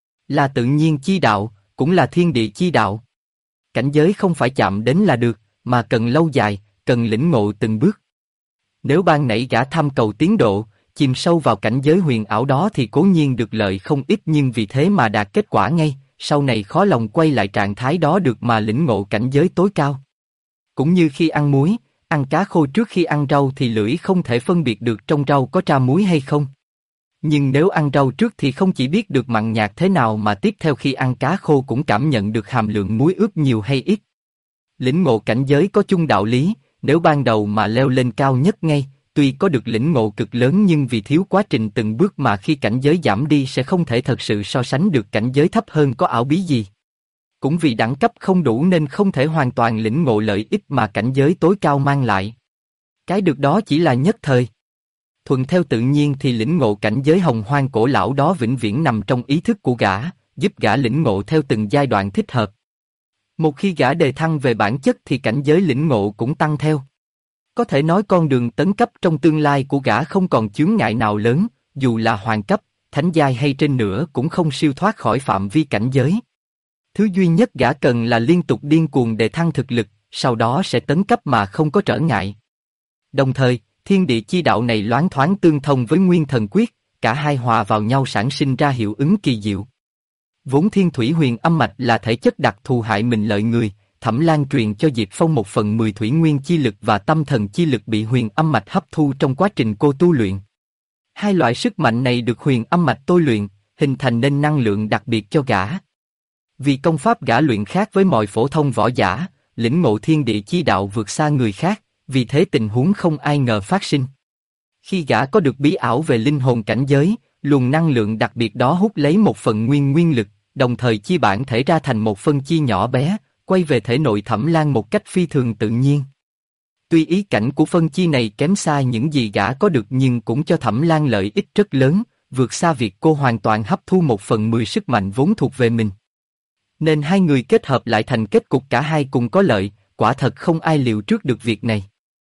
Là tự nhiên chi đạo, cũng là thiên địa chi đạo. Cảnh giới không phải chạm đến là được, mà cần lâu dài, cần lĩnh ngộ từng bước. Nếu ban nãy gã tham cầu tiến độ, chìm sâu vào cảnh giới huyền ảo đó thì cố nhiên được lợi không ít, nhưng vì thế mà đạt kết quả ngay, sau này khó lòng quay lại trạng thái đó được mà lĩnh ngộ cảnh giới tối cao. Cũng như khi ăn muối, ăn cá khô trước khi ăn rau thì lưỡi không thể phân biệt được trong rau có tra muối hay không. Nhưng nếu ăn rau trước thì không chỉ biết được mặn nhạt thế nào mà tiếp theo khi ăn cá khô cũng cảm nhận được hàm lượng muối ướp nhiều hay ít. Lĩnh ngộ cảnh giới có chung đạo lý, nếu ban đầu mà leo lên cao nhất ngay, tuy có được lĩnh ngộ cực lớn nhưng vì thiếu quá trình từng bước mà khi cảnh giới giảm đi sẽ không thể thật sự so sánh được cảnh giới thấp hơn có ảo bí gì. Cũng vì đẳng cấp không đủ nên không thể hoàn toàn lĩnh ngộ lợi ích mà cảnh giới tối cao mang lại. Cái được đó chỉ là nhất thời. Thuận theo tự nhiên thì lĩnh ngộ cảnh giới hồng hoang cổ lão đó vĩnh viễn nằm trong ý thức của gã, giúp gã lĩnh ngộ theo từng giai đoạn thích hợp. Một khi gã đề thăng về bản chất thì cảnh giới lĩnh ngộ cũng tăng theo. Có thể nói con đường tấn cấp trong tương lai của gã không còn chướng ngại nào lớn, dù là hoàng cấp, thánh giai hay trên nữa cũng không siêu thoát khỏi phạm vi cảnh giới. Thứ duy nhất gã cần là liên tục điên cuồng đề thăng thực lực, sau đó sẽ tấn cấp mà không có trở ngại. Đồng thời, thiên địa chi đạo này loáng thoáng tương thông với nguyên thần quyết, cả hai hòa vào nhau sản sinh ra hiệu ứng kỳ diệu. Vốn thiên thủy huyền âm mạch là thể chất đặc thù hại mình lợi người, Thẩm Lan truyền cho Diệp Phong 1/10 thủy nguyên chi lực và tâm thần chi lực bị huyền âm mạch hấp thu trong quá trình cô tu luyện. Hai loại sức mạnh này được huyền âm mạch tôi luyện, hình thành nên năng lượng đặc biệt cho gã. Vì công pháp gã luyện khác với mọi phổ thông võ giả, lĩnh ngộ thiên địa chi đạo vượt xa người khác, vì thế tình huống không ai ngờ phát sinh. Khi gã có được bí ảo về linh hồn cảnh giới, luồng năng lượng đặc biệt đó hút lấy một phần nguyên lực, đồng thời chia bản thể ra thành một phân chia nhỏ bé, quay về thể nội Thẩm Lan một cách phi thường tự nhiên. Tuy ý cảnh của phân chia này kém xa những gì gã có được nhưng cũng cho Thẩm Lan lợi ích rất lớn, vượt xa việc cô hoàn toàn hấp thu 1/10 sức mạnh vốn thuộc về mình. Nên hai người kết hợp lại thành kết cục cả hai cùng có lợi, quả thật không ai liệu trước được việc này.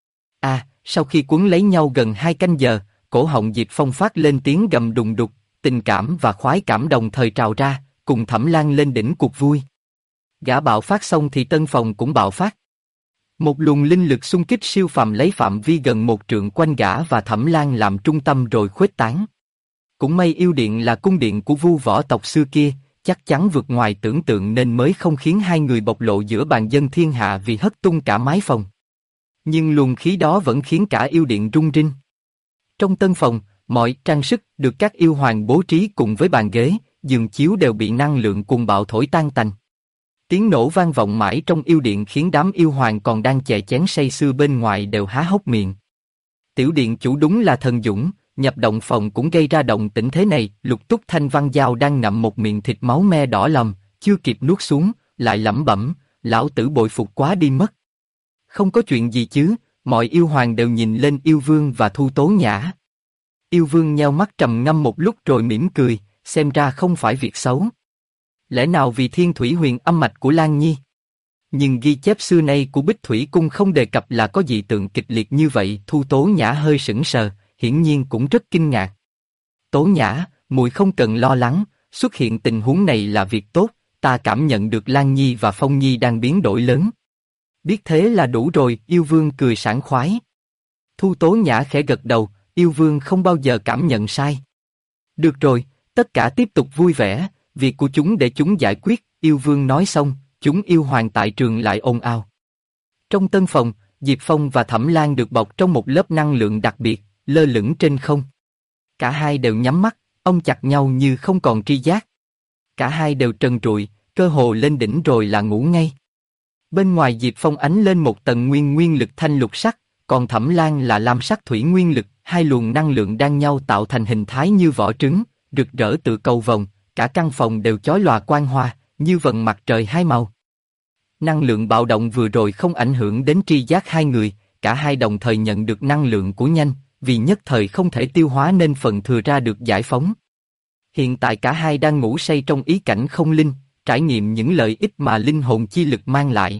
Sau khi quấn lấy nhau gần 2 canh giờ, cổ họng Diệp Phong phát lên tiếng gầm đùng đục, tình cảm và khoái cảm đồng thời trào ra, cùng Thẩm Lan lên đỉnh cuộc vui. Gã bạo phát xong thì tân phòng cũng bạo phát. Một luồng linh lực xung kích siêu phàm lấy phạm vi gần 1 trượng quanh gã và Thẩm Lan làm trung tâm rồi khuếch tán. Cũng may yêu điện là cung điện của vua võ tộc xưa kia, chắc chắn vượt ngoài tưởng tượng nên mới không khiến hai người bộc lộ giữa bàn dân thiên hạ vì hất tung cả mái phòng. Nhưng luồng khí đó vẫn khiến cả yêu điện rung rinh. Trong tân phòng, mọi trang sức được các yêu hoàng bố trí cùng với bàn ghế, giường chiếu đều bị năng lượng cuồng bạo thổi tan tành. Tiếng nổ vang vọng mãi trong yêu điện khiến đám yêu hoàng còn đang chè chén say sưa bên ngoài đều há hốc miệng. Tiểu điện chủ đúng là thần dũng, nhập động phòng cũng gây ra động tĩnh thế này. Lục Túc Thanh Văn Giao đang ngậm một miệng thịt máu me đỏ lòm, chưa kịp nuốt xuống, lại lẩm bẩm, lão tử bội phục quá đi mất. Không có chuyện gì chứ, mọi yêu hoàng đều nhìn lên yêu vương và Thu Tố Nhã. Yêu vương nheo mắt trầm ngâm một lúc rồi mỉm cười, xem ra không phải việc xấu. Lẽ nào vì thiên thủy huyền âm mạch của Lan Nhi? Nhưng ghi chép xưa nay của Bích Thủy Cung không đề cập là có dị tượng kịch liệt như vậy. Thu Tố Nhã hơi sững sờ, hiển nhiên cũng rất kinh ngạc. Tố Nhã, muội không cần lo lắng, xuất hiện tình huống này là việc tốt, ta cảm nhận được Lan Nhi và Phong Nhi đang biến đổi lớn. Biết thế là đủ rồi, yêu vương cười sảng khoái. Thu Tố Nhã khẽ gật đầu, yêu vương không bao giờ cảm nhận sai. Được rồi, tất cả tiếp tục vui vẻ, việc của chúng để chúng giải quyết, yêu vương nói xong, chúng yêu hoàng tại trường lại ồn ào. Trong tân phòng, Diệp Phong và Thẩm Lan được bọc trong một lớp năng lượng đặc biệt, lơ lửng trên không. Cả hai đều nhắm mắt, ôm chặt nhau như không còn tri giác. Cả hai đều trần trụi, cơ hồ lên đỉnh rồi là ngủ ngay. Bên ngoài Diệp Phong ánh lên một tầng nguyên lực thanh lục sắc, còn Thẩm Lan là lam sắc thủy nguyên lực, hai luồng năng lượng đan nhau tạo thành hình thái như vỏ trứng, rực rỡ tự cầu vồng, cả căn phòng đều chói lòa quang hoa, như vầng mặt trời hai màu. Năng lượng bạo động vừa rồi không ảnh hưởng đến tri giác hai người, cả hai đồng thời nhận được năng lượng của nhanh, vì nhất thời không thể tiêu hóa nên phần thừa ra được giải phóng. Hiện tại cả hai đang ngủ say trong ý cảnh không linh, trải nghiệm những lợi ích mà linh hồn chi lực mang lại.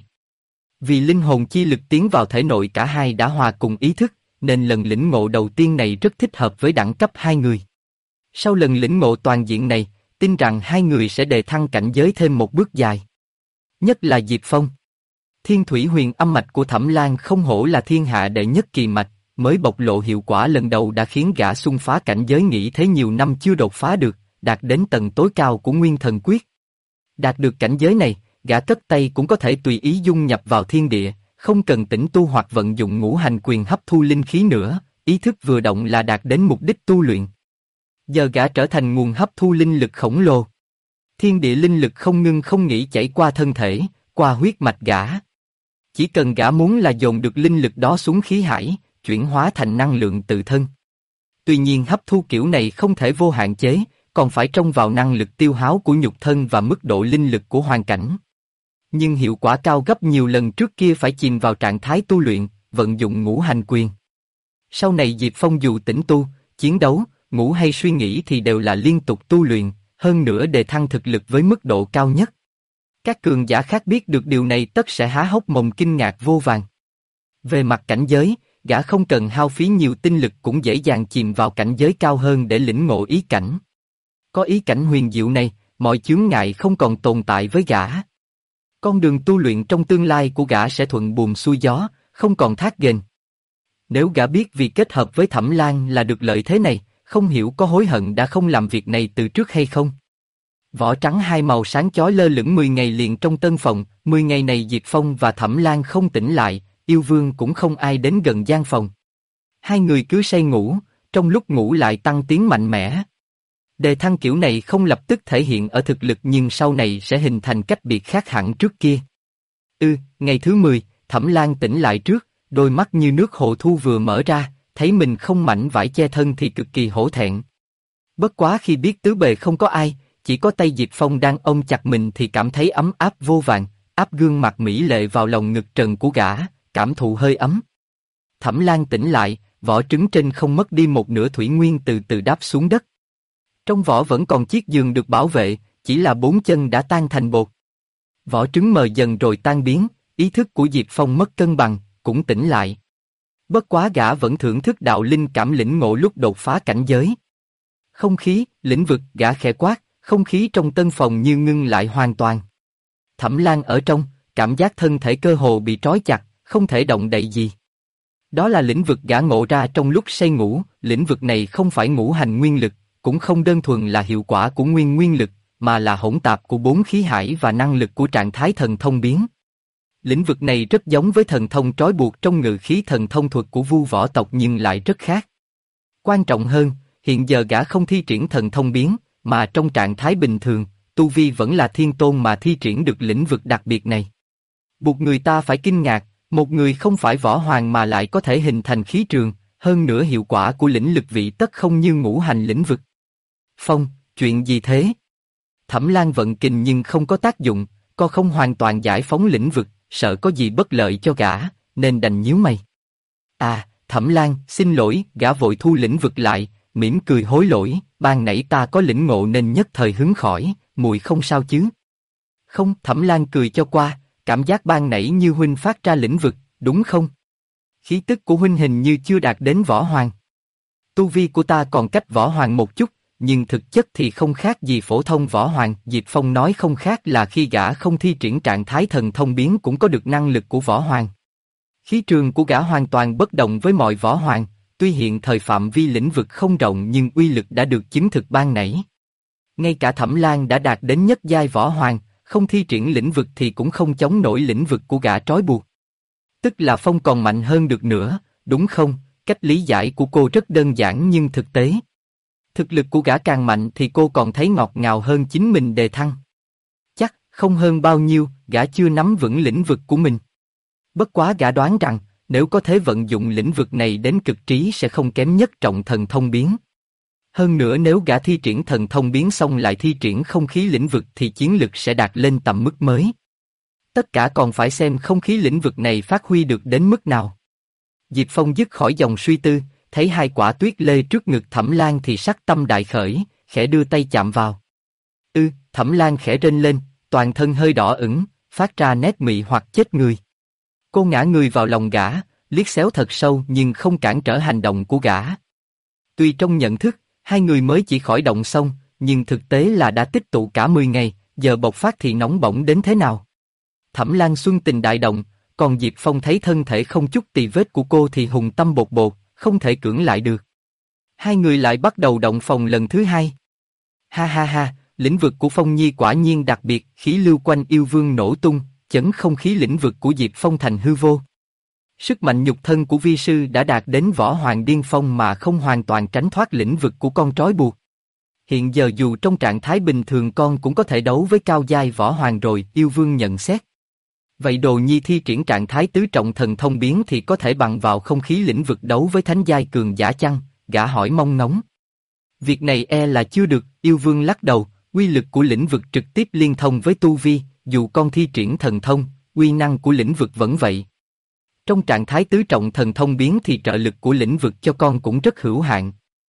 Vì linh hồn chi lực tiến vào thể nội cả hai đã hòa cùng ý thức, nên lần lĩnh ngộ đầu tiên này rất thích hợp với đẳng cấp hai người. Sau lần lĩnh ngộ toàn diện này, tin rằng hai người sẽ đề thăng cảnh giới thêm một bước dài. Nhất là Diệp Phong. Thiên thủy huyền âm mạch của Thẩm Lan không hổ là thiên hạ đệ nhất kỳ mạch, mới bộc lộ hiệu quả lần đầu đã khiến gã xung phá cảnh giới nghĩ thế nhiều năm chưa đột phá được, đạt đến tầng tối cao của Nguyên Thần Quyết. Đạt được cảnh giới này, gã cất tay cũng có thể tùy ý dung nhập vào thiên địa, không cần tĩnh tu hoặc vận dụng ngũ hành quyền hấp thu linh khí nữa, ý thức vừa động là đạt đến mục đích tu luyện. Giờ gã trở thành nguồn hấp thu linh lực khổng lồ. Thiên địa linh lực không ngưng không nghỉ chảy qua thân thể, qua huyết mạch gã. Chỉ cần gã muốn là dồn được linh lực đó xuống khí hải, chuyển hóa thành năng lượng tự thân. Tuy nhiên hấp thu kiểu này không thể vô hạn chế, còn phải trông vào năng lực tiêu hao của nhục thân và mức độ linh lực của hoàn cảnh. Nhưng hiệu quả cao gấp nhiều lần trước kia phải chìm vào trạng thái tu luyện, vận dụng ngũ hành quyền. Sau này Diệp Phong dù tĩnh tu, chiến đấu, ngủ hay suy nghĩ thì đều là liên tục tu luyện, hơn nữa đề thăng thực lực với mức độ cao nhất. Các cường giả khác biết được điều này tất sẽ há hốc mồm kinh ngạc vô vàn. Về mặt cảnh giới, gã không cần hao phí nhiều tinh lực cũng dễ dàng chìm vào cảnh giới cao hơn để lĩnh ngộ ý cảnh. Có ý cảnh huyền diệu này, mọi chướng ngại không còn tồn tại với gã. Con đường tu luyện trong tương lai của gã sẽ thuận buồm xuôi gió, không còn thác ghềnh. Nếu gã biết vì kết hợp với Thẩm Lan là được lợi thế này, không hiểu có hối hận đã không làm việc này từ trước hay không. Vỏ trắng hai màu sáng chói lơ lửng 10 ngày liền trong tân phòng, 10 ngày này Diệp Phong và Thẩm Lan không tỉnh lại, yêu vương cũng không ai đến gần gian phòng. Hai người cứ say ngủ, trong lúc ngủ lại tăng tiến mạnh mẽ. Đề thăng kiểu này không lập tức thể hiện ở thực lực nhưng sau này sẽ hình thành cách biệt khác hẳn trước kia. Ngày thứ 10, Thẩm Lan tỉnh lại trước, đôi mắt như nước hồ thu vừa mở ra, thấy mình không mảnh vải che thân thì cực kỳ hổ thẹn. Bất quá khi biết tứ bề không có ai, chỉ có tay Diệp Phong đang ôm chặt mình thì cảm thấy ấm áp vô vàn, áp gương mặt mỹ lệ vào lòng ngực trần của gã, cảm thụ hơi ấm. Thẩm Lan tỉnh lại, vỏ trứng trên không mất đi một nửa thủy nguyên từ từ đáp xuống đất. Trong vỏ vẫn còn chiếc giường được bảo vệ, chỉ là 4 chân đã tan thành bột. Vỏ trứng mờ dần rồi tan biến, ý thức của Diệp Phong mất cân bằng, cũng tỉnh lại. Bất quá gã vẫn thưởng thức đạo linh cảm lĩnh ngộ lúc đột phá cảnh giới. Không khí, lĩnh vực, gã khẽ quát, không khí trong tân phòng như ngưng lại hoàn toàn. Thẩm Lan ở trong, cảm giác thân thể cơ hồ bị trói chặt, không thể động đậy gì. Đó là lĩnh vực gã ngộ ra trong lúc say ngủ, lĩnh vực này không phải ngũ hành nguyên lực, cũng không đơn thuần là hiệu quả của nguyên lực, mà là hỗn tạp của 4 khí hải và năng lực của trạng thái thần thông biến. Lĩnh vực này rất giống với thần thông trói buộc trong ngự khí thần thông thuật của Vu võ tộc nhưng lại rất khác. Quan trọng hơn, hiện giờ gã không thi triển thần thông biến, mà trong trạng thái bình thường, tu vi vẫn là thiên tôn mà thi triển được lĩnh vực đặc biệt này. Buộc người ta phải kinh ngạc, một người không phải võ hoàng mà lại có thể hình thành khí trường, hơn nữa hiệu quả của lĩnh lực vị tất không như ngũ hành lĩnh vực. Phong, chuyện gì thế? Thẩm Lan vận kình nhưng không có tác dụng, co không hoàn toàn giải phóng lĩnh vực, sợ có gì bất lợi cho gã, nên đành nhíu mày. Thẩm Lan, xin lỗi, gã vội thu lĩnh vực lại, mỉm cười hối lỗi, ban nãy ta có lĩnh ngộ nên nhất thời hứng khỏi, muội không sao chứ? Không, Thẩm Lan cười cho qua, cảm giác ban nãy như huynh phát ra lĩnh vực, đúng không? Khí tức của huynh hình như chưa đạt đến võ hoàng. Tu vi của ta còn cách võ hoàng một chút, nhưng thực chất thì không khác gì phổ thông võ hoàng. Diệp Phong nói không khác là khi gã không thi triển trạng thái thần thông biến cũng có được năng lực của võ hoàng. Khí trường của gã hoàn toàn bất đồng với mọi võ hoàng, tuy hiện thời phạm vi lĩnh vực không rộng nhưng uy lực đã được chứng thực ban nãy. Ngay cả Thẩm Lan đã đạt đến nhất giai võ hoàng, không thi triển lĩnh vực thì cũng không chống nổi lĩnh vực của gã trói buộc. Tức là Phong còn mạnh hơn được nữa, đúng không? Cách lý giải của cô rất đơn giản nhưng thực tế. Thực lực của gã càng mạnh thì cô còn thấy ngọt ngào hơn chính mình đề thăng. Chắc, Không hơn bao nhiêu, gã chưa nắm vững lĩnh vực của mình. Bất quá gã đoán rằng, nếu có thể vận dụng lĩnh vực này đến cực trí sẽ không kém nhất trọng thần thông biến. Hơn nữa nếu gã thi triển thần thông biến xong lại thi triển không khí lĩnh vực thì chiến lực sẽ đạt lên tầm mức mới. Tất cả còn phải xem không khí lĩnh vực này phát huy được đến mức nào. Diệp Phong dứt khỏi dòng suy tư, thấy hai quả tuyết lê trước ngực Thẩm Lan thì sắc tâm đại khởi, khẽ đưa tay chạm vào. Thẩm Lan khẽ rên lên, toàn thân hơi đỏ ửng, phát ra nét mị hoặc chết người. Cô ngã người vào lòng gã, liếc xéo thật sâu nhưng không cản trở hành động của gã. Tuy trong nhận thức, hai người mới chỉ khỏi động xong, nhưng thực tế là đã tích tụ cả 10 ngày, giờ bộc phát thì nóng bỏng đến thế nào. Thẩm Lan xuân tình đại động, còn Diệp Phong thấy thân thể không chút tì vết của cô thì hùng tâm bột bột, không thể cưỡng lại được. Hai người lại bắt đầu động phòng lần thứ hai. Ha ha ha, lĩnh vực của Phong Nhi quả nhiên đặc biệt, khí lưu quanh yêu vương nổ tung, chấn không khí lĩnh vực của Diệp Phong thành hư vô. Sức mạnh nhục thân của vi sư đã đạt đến võ hoàng điên phong mà không hoàn toàn tránh thoát lĩnh vực của con trói buộc. Hiện giờ dù trong trạng thái bình thường con cũng có thể đấu với cao giai võ hoàng rồi, yêu vương nhận xét. Vậy Đồ Nhi thi triển trạng thái tứ trọng thần thông biến thì có thể bằng vào không khí lĩnh vực đấu với thánh giai cường giả chăng? Gã hỏi mong ngóng. Việc này e là chưa được, yêu vương lắc đầu, uy lực của lĩnh vực trực tiếp liên thông với tu vi, dù con thi triển thần thông, uy năng của lĩnh vực vẫn vậy. Trong trạng thái tứ trọng thần thông biến thì trợ lực của lĩnh vực cho con cũng rất hữu hạn.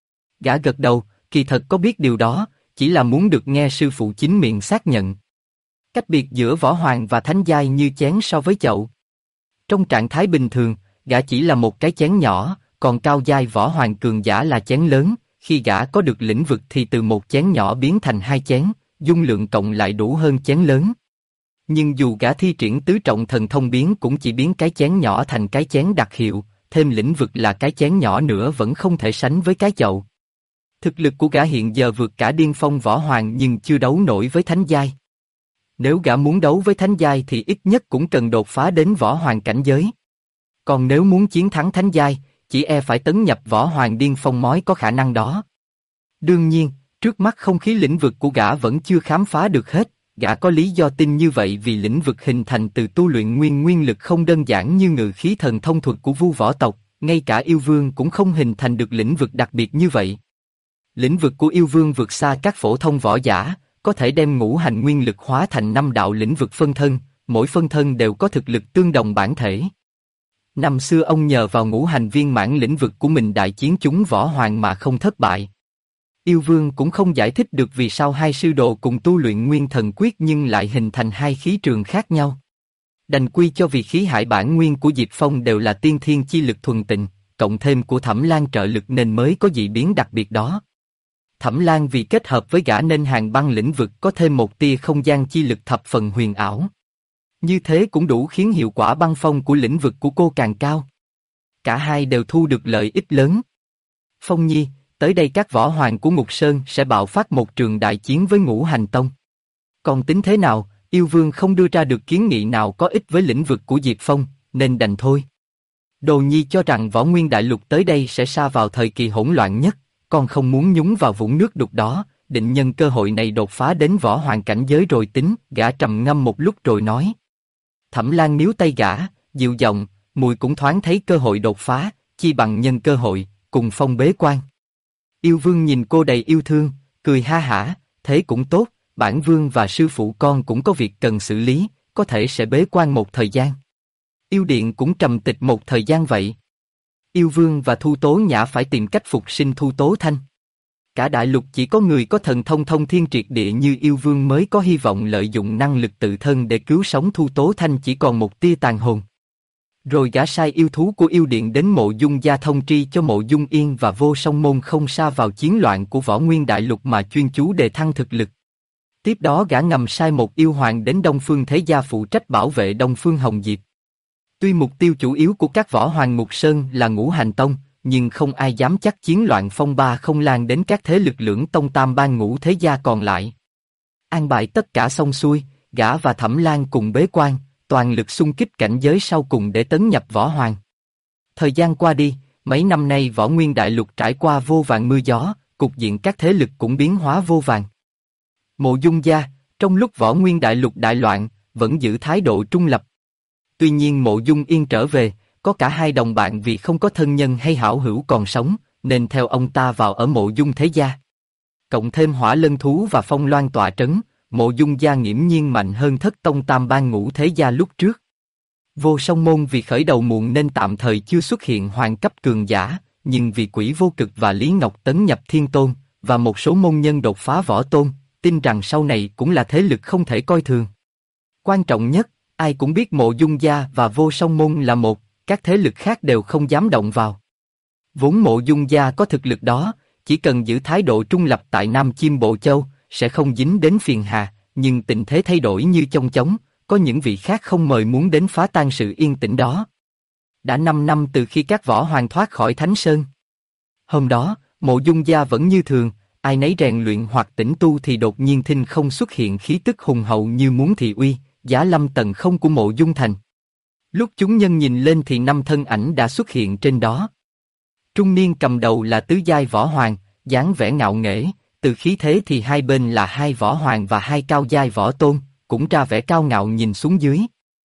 Gã gật đầu, kỳ thật có biết điều đó, chỉ là muốn được nghe sư phụ chính miệng xác nhận. Cách biệt giữa võ hoàng và thánh giai như chén so với chậu. Trong trạng thái bình thường, gã chỉ là một cái chén nhỏ, còn cao giai võ hoàng cường giả là chén lớn, khi gã có được lĩnh vực thì từ một chén nhỏ biến thành hai chén, dung lượng cộng lại đủ hơn chén lớn. Nhưng dù gã thi triển tứ trọng thần thông biến cũng chỉ biến cái chén nhỏ thành cái chén đặc hiệu, thêm lĩnh vực là cái chén nhỏ nữa vẫn không thể sánh với cái chậu. Thực lực của gã hiện giờ vượt cả điên phong võ hoàng nhưng chưa đấu nổi với thánh giai. Nếu gã muốn đấu với thánh giai thì ít nhất cũng cần đột phá đến võ hoàng cảnh giới. Còn nếu muốn chiến thắng thánh giai, chỉ e phải tấn nhập võ hoàng điên phong mới có khả năng đó. Đương nhiên, trước mắt không khí lĩnh vực của gã vẫn chưa khám phá được hết, gã có lý do tin như vậy vì lĩnh vực hình thành từ tu luyện nguyên lực không đơn giản như ngự khí thần thông thuật của vu võ tộc, ngay cả yêu vương cũng không hình thành được lĩnh vực đặc biệt như vậy. Lĩnh vực của yêu vương vượt xa các phổ thông võ giả, có thể đem ngũ hành nguyên lực hóa thành 5 đạo lĩnh vực phân thân, mỗi phân thân đều có thực lực tương đồng bản thể. Năm xưa ông nhờ vào ngũ hành viên mãn lĩnh vực của mình đại chiến chúng võ hoàng mà không thất bại. Yêu vương cũng không giải thích được vì sao hai sư đồ cùng tu luyện nguyên thần quyết nhưng lại hình thành hai khí trường khác nhau. Đành quy cho vì khí hải bản nguyên của Diệp Phong đều là tiên thiên chi lực thuần tịnh, cộng thêm của Thẩm Lan trợ lực nên mới có dị biến đặc biệt đó. Thẩm Lan vì kết hợp với gã nên hàng băng lĩnh vực có thêm một tia không gian chi lực thập phần huyền ảo. Như thế cũng đủ khiến hiệu quả băng phong của lĩnh vực của cô càng cao. Cả hai đều thu được lợi ích lớn. Phong Nhi, tới đây các võ hoàng của Ngục Sơn sẽ bạo phát một trường đại chiến với Ngũ Hành Tông. Còn tính thế nào, yêu vương không đưa ra được kiến nghị nào có ích với lĩnh vực của Diệp Phong, nên đành thôi. Đồ Nhi cho rằng võ nguyên đại lục tới đây sẽ sa vào thời kỳ hỗn loạn nhất, con không muốn nhúng vào vũng nước đục đó, định nhân cơ hội này đột phá đến võ hoàng cảnh giới rồi tính. Gã trầm ngâm một lúc rồi nói. Thẩm Lan níu tay gã, dịu giọng, mùi cũng thoáng thấy cơ hội đột phá, chi bằng nhân cơ hội, cùng Phong bế quan. Yêu vương nhìn cô đầy yêu thương, cười ha hả, thế cũng tốt, bản vương và sư phụ con cũng có việc cần xử lý, có thể sẽ bế quan một thời gian. Yêu điện cũng trầm tịch một thời gian vậy. Yêu vương và Thu Tố Nhã phải tìm cách phục sinh Thu Tố Thanh. Cả đại lục chỉ có người có thần thông thông thiên triệt địa như yêu vương mới có hy vọng lợi dụng năng lực tự thân để cứu sống Thu Tố Thanh chỉ còn một tia tàn hồn. Rồi gã sai yêu thú của yêu điện đến Mộ Dung gia thông tri cho Mộ Dung Yên và Vô Song Môn không sa vào chiến loạn của võ nguyên đại lục mà chuyên chú đề thăng thực lực. Tiếp đó gã ngầm sai một yêu hoàng đến Đông Phương Thế Gia phụ trách bảo vệ Đông Phương Hồng Diệp. Tuy mục tiêu chủ yếu của các võ hoàng Ngục Sơn là Ngũ Hành Tông, nhưng không ai dám chắc chiến loạn phong ba không lan đến các thế lực lưỡng tông tam ban Ngũ Thế Gia còn lại. An bài tất cả xong xuôi, gã và Thẩm Lan cùng bế quan, toàn lực xung kích cảnh giới sau cùng để tấn nhập võ hoàng. Thời gian qua đi, mấy năm nay võ nguyên đại lục trải qua vô vàn mưa gió, cục diện các thế lực cũng biến hóa vô vàn. Mộ Dung gia, Trong lúc Võ Nguyên Đại Lục đại loạn, vẫn giữ thái độ trung lập. Tuy nhiên Mộ Dung Yên trở về, có cả hai đồng bạn vì không có thân nhân hay hảo hữu còn sống, nên theo ông ta vào ở Mộ Dung thế gia. Cộng thêm Hỏa Lân Thú và Phong Loan tọa trấn, Mộ Dung gia nghiễm nhiên mạnh hơn Thất Tông Tam Bang Ngũ thế gia lúc trước. Vô Song Môn vì khởi đầu muộn nên tạm thời chưa xuất hiện hoàng cấp cường giả, nhưng vì Quỷ Vô Cực và Lý Ngọc tấn nhập Thiên Tôn, và một số môn nhân đột phá Võ Tôn, tin rằng sau này cũng là thế lực không thể coi thường. Quan trọng nhất, ai cũng biết Mộ Dung gia và Vô Song Môn là một, các thế lực khác đều không dám động vào. Vốn Mộ Dung gia có thực lực đó, chỉ cần giữ thái độ trung lập tại Nam Chiêm Bộ Châu, sẽ không dính đến phiền hà, nhưng tình thế thay đổi như chong chóng, có những vị khác không mời muốn đến phá tan sự yên tĩnh đó. Đã 5 năm từ khi các võ hoàng thoát khỏi Thánh Sơn. Hôm đó, Mộ Dung gia vẫn như thường, ai nấy rèn luyện hoặc tĩnh tu thì đột nhiên thinh không xuất hiện khí tức hùng hậu như muốn thị uy, giá lâm tầng không của Mộ Dung thành. Lúc chúng nhân nhìn lên thì 5 thân ảnh đã xuất hiện trên đó. Trung niên cầm đầu là tứ giai võ hoàng, dáng vẻ ngạo nghễ, từ khí thế thì hai bên là hai võ hoàng và hai cao giai võ tôn, cũng ra vẻ cao ngạo nhìn xuống dưới.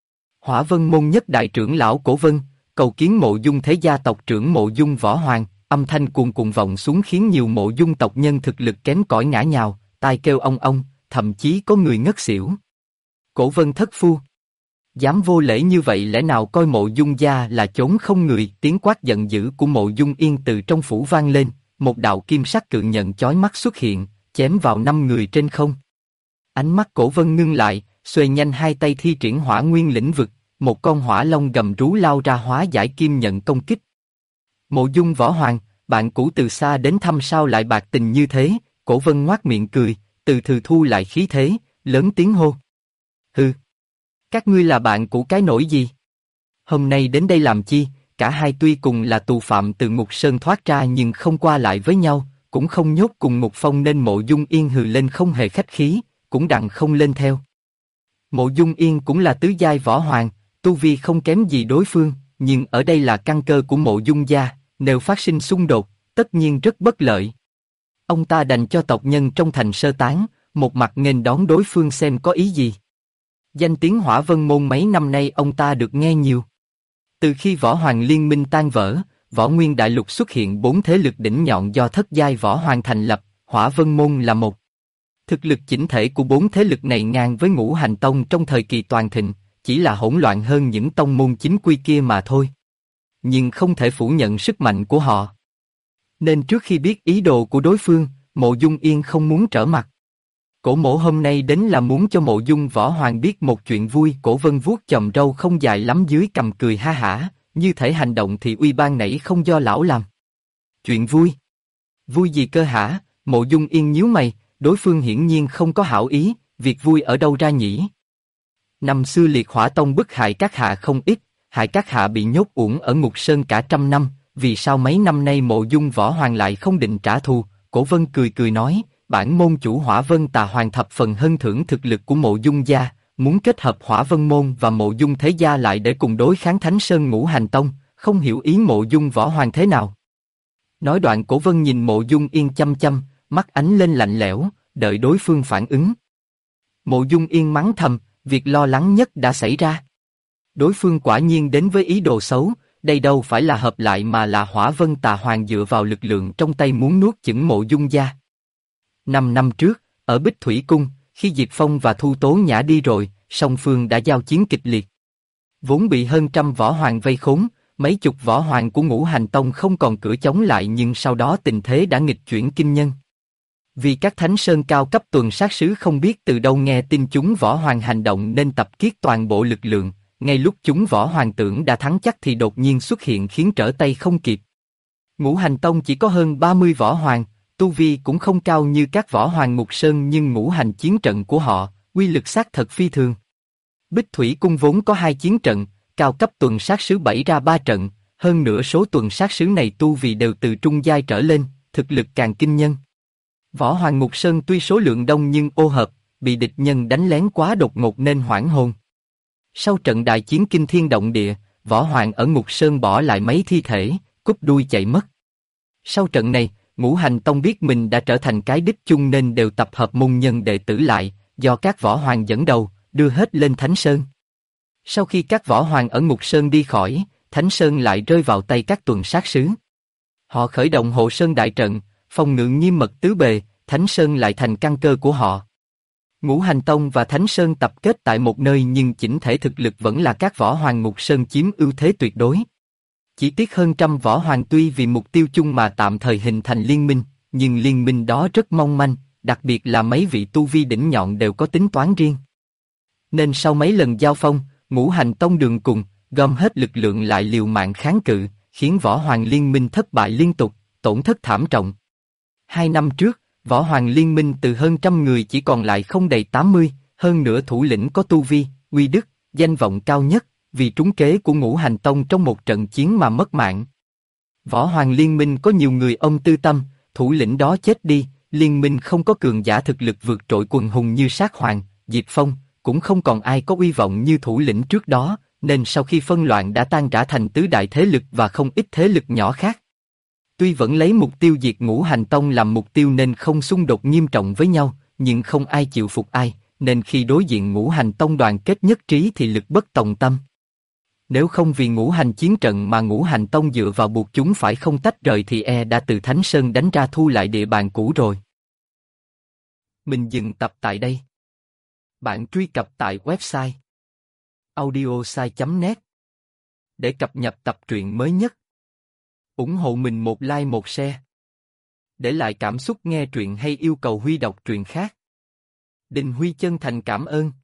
Hỏa Vân môn nhất đại trưởng lão Cổ Vân, cầu kiến Mộ Dung thế gia tộc trưởng Mộ Dung võ hoàng, âm thanh cuồn cuộn vọng xuống khiến nhiều Mộ Dung tộc nhân thực lực kém cỏi ngã nhào, tai kêu ong ong, thậm chí có người ngất xỉu. Cổ Vân thất phu, dám vô lễ như vậy lẽ nào coi Mộ Dung gia là chốn không người? Tiếng quát giận dữ của Mộ Dung Yên từ trong phủ vang lên, một đạo kim sắc cự nhận chói mắt xuất hiện, chém vào 5 người trên không. Ánh mắt Cổ Vân ngưng lại, xuề nhanh hai tay thi triển hỏa nguyên lĩnh vực, một con hỏa long gầm rú lao ra hóa giải kim nhận công kích. Mộ Dung võ hoàng, bạn cũ từ xa đến thăm sao lại bạc tình như thế? Cổ Vân ngoác miệng cười, từ từ thu lại khí thế, lớn tiếng hô. Hừ, các ngươi là bạn cũ cái nỗi gì? Hôm nay đến đây làm chi? Cả hai tuy cùng là tù phạm từ ngục sơn thoát ra nhưng không qua lại với nhau, cũng không nhốt cùng ngục phong nên Mộ Dung Yên hừ lên không hề khách khí, cũng đặng không lên theo. Mộ Dung Yên cũng là tứ giai võ hoàng, tu vi không kém gì đối phương, nhưng ở đây là căn cơ của Mộ Dung gia, nếu phát sinh xung đột, tất nhiên rất bất lợi. Ông ta đành cho tộc nhân trong thành sơ tán, một mặt nghênh đón đối phương xem có ý gì. Danh tiếng Hỏa Vân môn mấy năm nay ông ta được nghe nhiều. Từ khi Võ Hoàng Liên minh tan vỡ, Võ Nguyên Đại Lục xuất hiện 4 thế lực đỉnh nhọn do thất giai võ hoàng thành lập, Hỏa Vân môn là một. Thực lực chỉnh thể của 4 thế lực này ngang với Ngũ Hành Tông trong thời kỳ toàn thịnh, chỉ là hỗn loạn hơn những tông môn chính quy kia mà thôi. Nhưng không thể phủ nhận sức mạnh của họ. Nên trước khi biết ý đồ của đối phương, Mộ Dung Yên không muốn trở mặt. Cổ Mỗ hôm nay đến là muốn cho Mộ Dung võ hoàng biết một chuyện vui. Cổ Vân vuốt chòm râu không dài lắm dưới cằm cười ha hả, như thể hành động thì uy ban nãy không do lão làm. Chuyện vui? Vui gì cơ hả? Mộ Dung Yên nhíu mày, đối phương hiển nhiên không có hảo ý, việc vui ở đâu ra nhỉ? Năm xưa Liệt Hỏa Tông bức hại các hạ không ít, hại các hạ bị nhốt uổng ở ngục sơn cả trăm năm, vì sao mấy năm nay Mộ Dung võ hoàng lại không định trả thù? Cổ Vân cười cười nói, bản môn chủ Hỏa Vân Tà Hoàng thập phần hân thưởng thực lực của Mộ Dung gia, muốn kết hợp Hỏa Vân môn và Mộ Dung thế gia lại để cùng đối kháng Thánh Sơn Ngũ Hành Tông, không hiểu ý Mộ Dung võ hoàng thế nào. Nói đoạn Cổ Vân nhìn Mộ Dung Yên chăm chăm, mắt ánh lên lạnh lẽo, đợi đối phương phản ứng. Mộ Dung Yên mắng thầm, việc lo lắng nhất đã xảy ra. Đối phương quả nhiên đến với ý đồ xấu, đây đâu phải là hợp lại mà là Hỏa Vân Tà Hoàng dựa vào lực lượng trong tay muốn nuốt chửng Mộ Dung gia. 5 năm trước, ở Bích Thủy Cung, khi Diệp Phong và Thu Tố Nhã đi rồi, song phương đã giao chiến kịch liệt. Vốn bị hơn trăm võ hoàng vây khốn, mấy chục võ hoàng của Ngũ Hành Tông không còn cửa chống lại nhưng sau đó tình thế đã nghịch chuyển kinh nhân. Vì các thánh sơn cao cấp tuần sát sứ không biết từ đâu nghe tin chúng võ hoàng hành động nên tập kiết toàn bộ lực lượng, ngay lúc chúng võ hoàng tưởng đã thắng chắc thì đột nhiên xuất hiện khiến trở tay không kịp. Ngũ Hành Tông chỉ có hơn 30 võ hoàng, tu vi cũng không cao như các võ hoàng Ngục Sơn nhưng ngũ hành chiến trận của họ, uy lực xác thật phi thường. Bích Thủy Cung vốn có 2 chiến trận, cao cấp tuần sát sứ bày ra 3 trận, hơn nữa số tuần sát sứ này tu vi đều từ trung giai trở lên, thực lực càng kinh nhân. Võ hoàng Ngục Sơn tuy số lượng đông nhưng ô hợp, bị địch nhân đánh lén quá đột ngột nên hoảng hồn. Sau trận đại chiến kinh thiên động địa, võ hoàng ở Ngục Sơn bỏ lại mấy thi thể, cúp đuôi chạy mất. Sau trận này, Ngũ Hành Tông biết mình đã trở thành cái đích chung nên đều tập hợp môn nhân đệ tử lại, do các võ hoàng dẫn đầu, đưa hết lên Thánh Sơn. Sau khi các võ hoàng ở Ngục Sơn đi khỏi, Thánh Sơn lại rơi vào tay các tuần sát sứ. Họ khởi động Hộ Sơn đại trận, phòng ngự nghiêm mật tứ bề, Thánh Sơn lại thành căn cơ của họ. Ngũ Hành Tông và Thánh Sơn tập kết tại một nơi nhưng chỉnh thể thực lực vẫn là các võ hoàng Ngục Sơn chiếm ưu thế tuyệt đối. Chỉ tiếc hơn trăm võ hoàng tuy vì mục tiêu chung mà tạm thời hình thành liên minh, nhưng liên minh đó rất mong manh, đặc biệt là mấy vị tu vi đỉnh nhọn đều có tính toán riêng. Nên sau mấy lần giao phong, Ngũ Hành Tông đường cùng, gom hết lực lượng lại liều mạng kháng cự, khiến võ hoàng liên minh thất bại liên tục, tổn thất thảm trọng. 2 năm trước, võ hoàng liên minh từ hơn trăm người chỉ còn lại không đầy 80, hơn nữa thủ lĩnh có tu vi, uy đức, danh vọng cao nhất, vì trúng kế của Ngũ Hành Tông trong một trận chiến mà mất mạng. Võ hoàng liên minh có nhiều người ông tư tâm, thủ lĩnh đó chết đi, liên minh không có cường giả thực lực vượt trội quần hùng như Sát Hoàng, Diệp Phong, cũng không còn ai có uy vọng như thủ lĩnh trước đó, nên sau khi phân loạn đã tan rã thành tứ đại thế lực và không ít thế lực nhỏ khác. Tuy vẫn lấy mục tiêu diệt Ngũ Hành Tông làm mục tiêu nên không xung đột nghiêm trọng với nhau, nhưng không ai chịu phục ai, nên khi đối diện Ngũ Hành Tông đoàn kết nhất trí thì lực bất tòng tâm. Nếu không vì Ngũ Hành chiến trận mà Ngũ Hành Tông dựa vào buộc chúng phải không tách rời thì đã từ Thánh Sơn đánh ra thu lại địa bàn cũ rồi. Mình dừng tập tại đây. Bạn truy cập tại website audiosai.net để cập nhật tập truyện mới nhất. Ủng hộ mình một like một share. Để lại cảm xúc nghe truyện hay yêu cầu Huy đọc truyện khác. Đình Huy chân thành cảm ơn.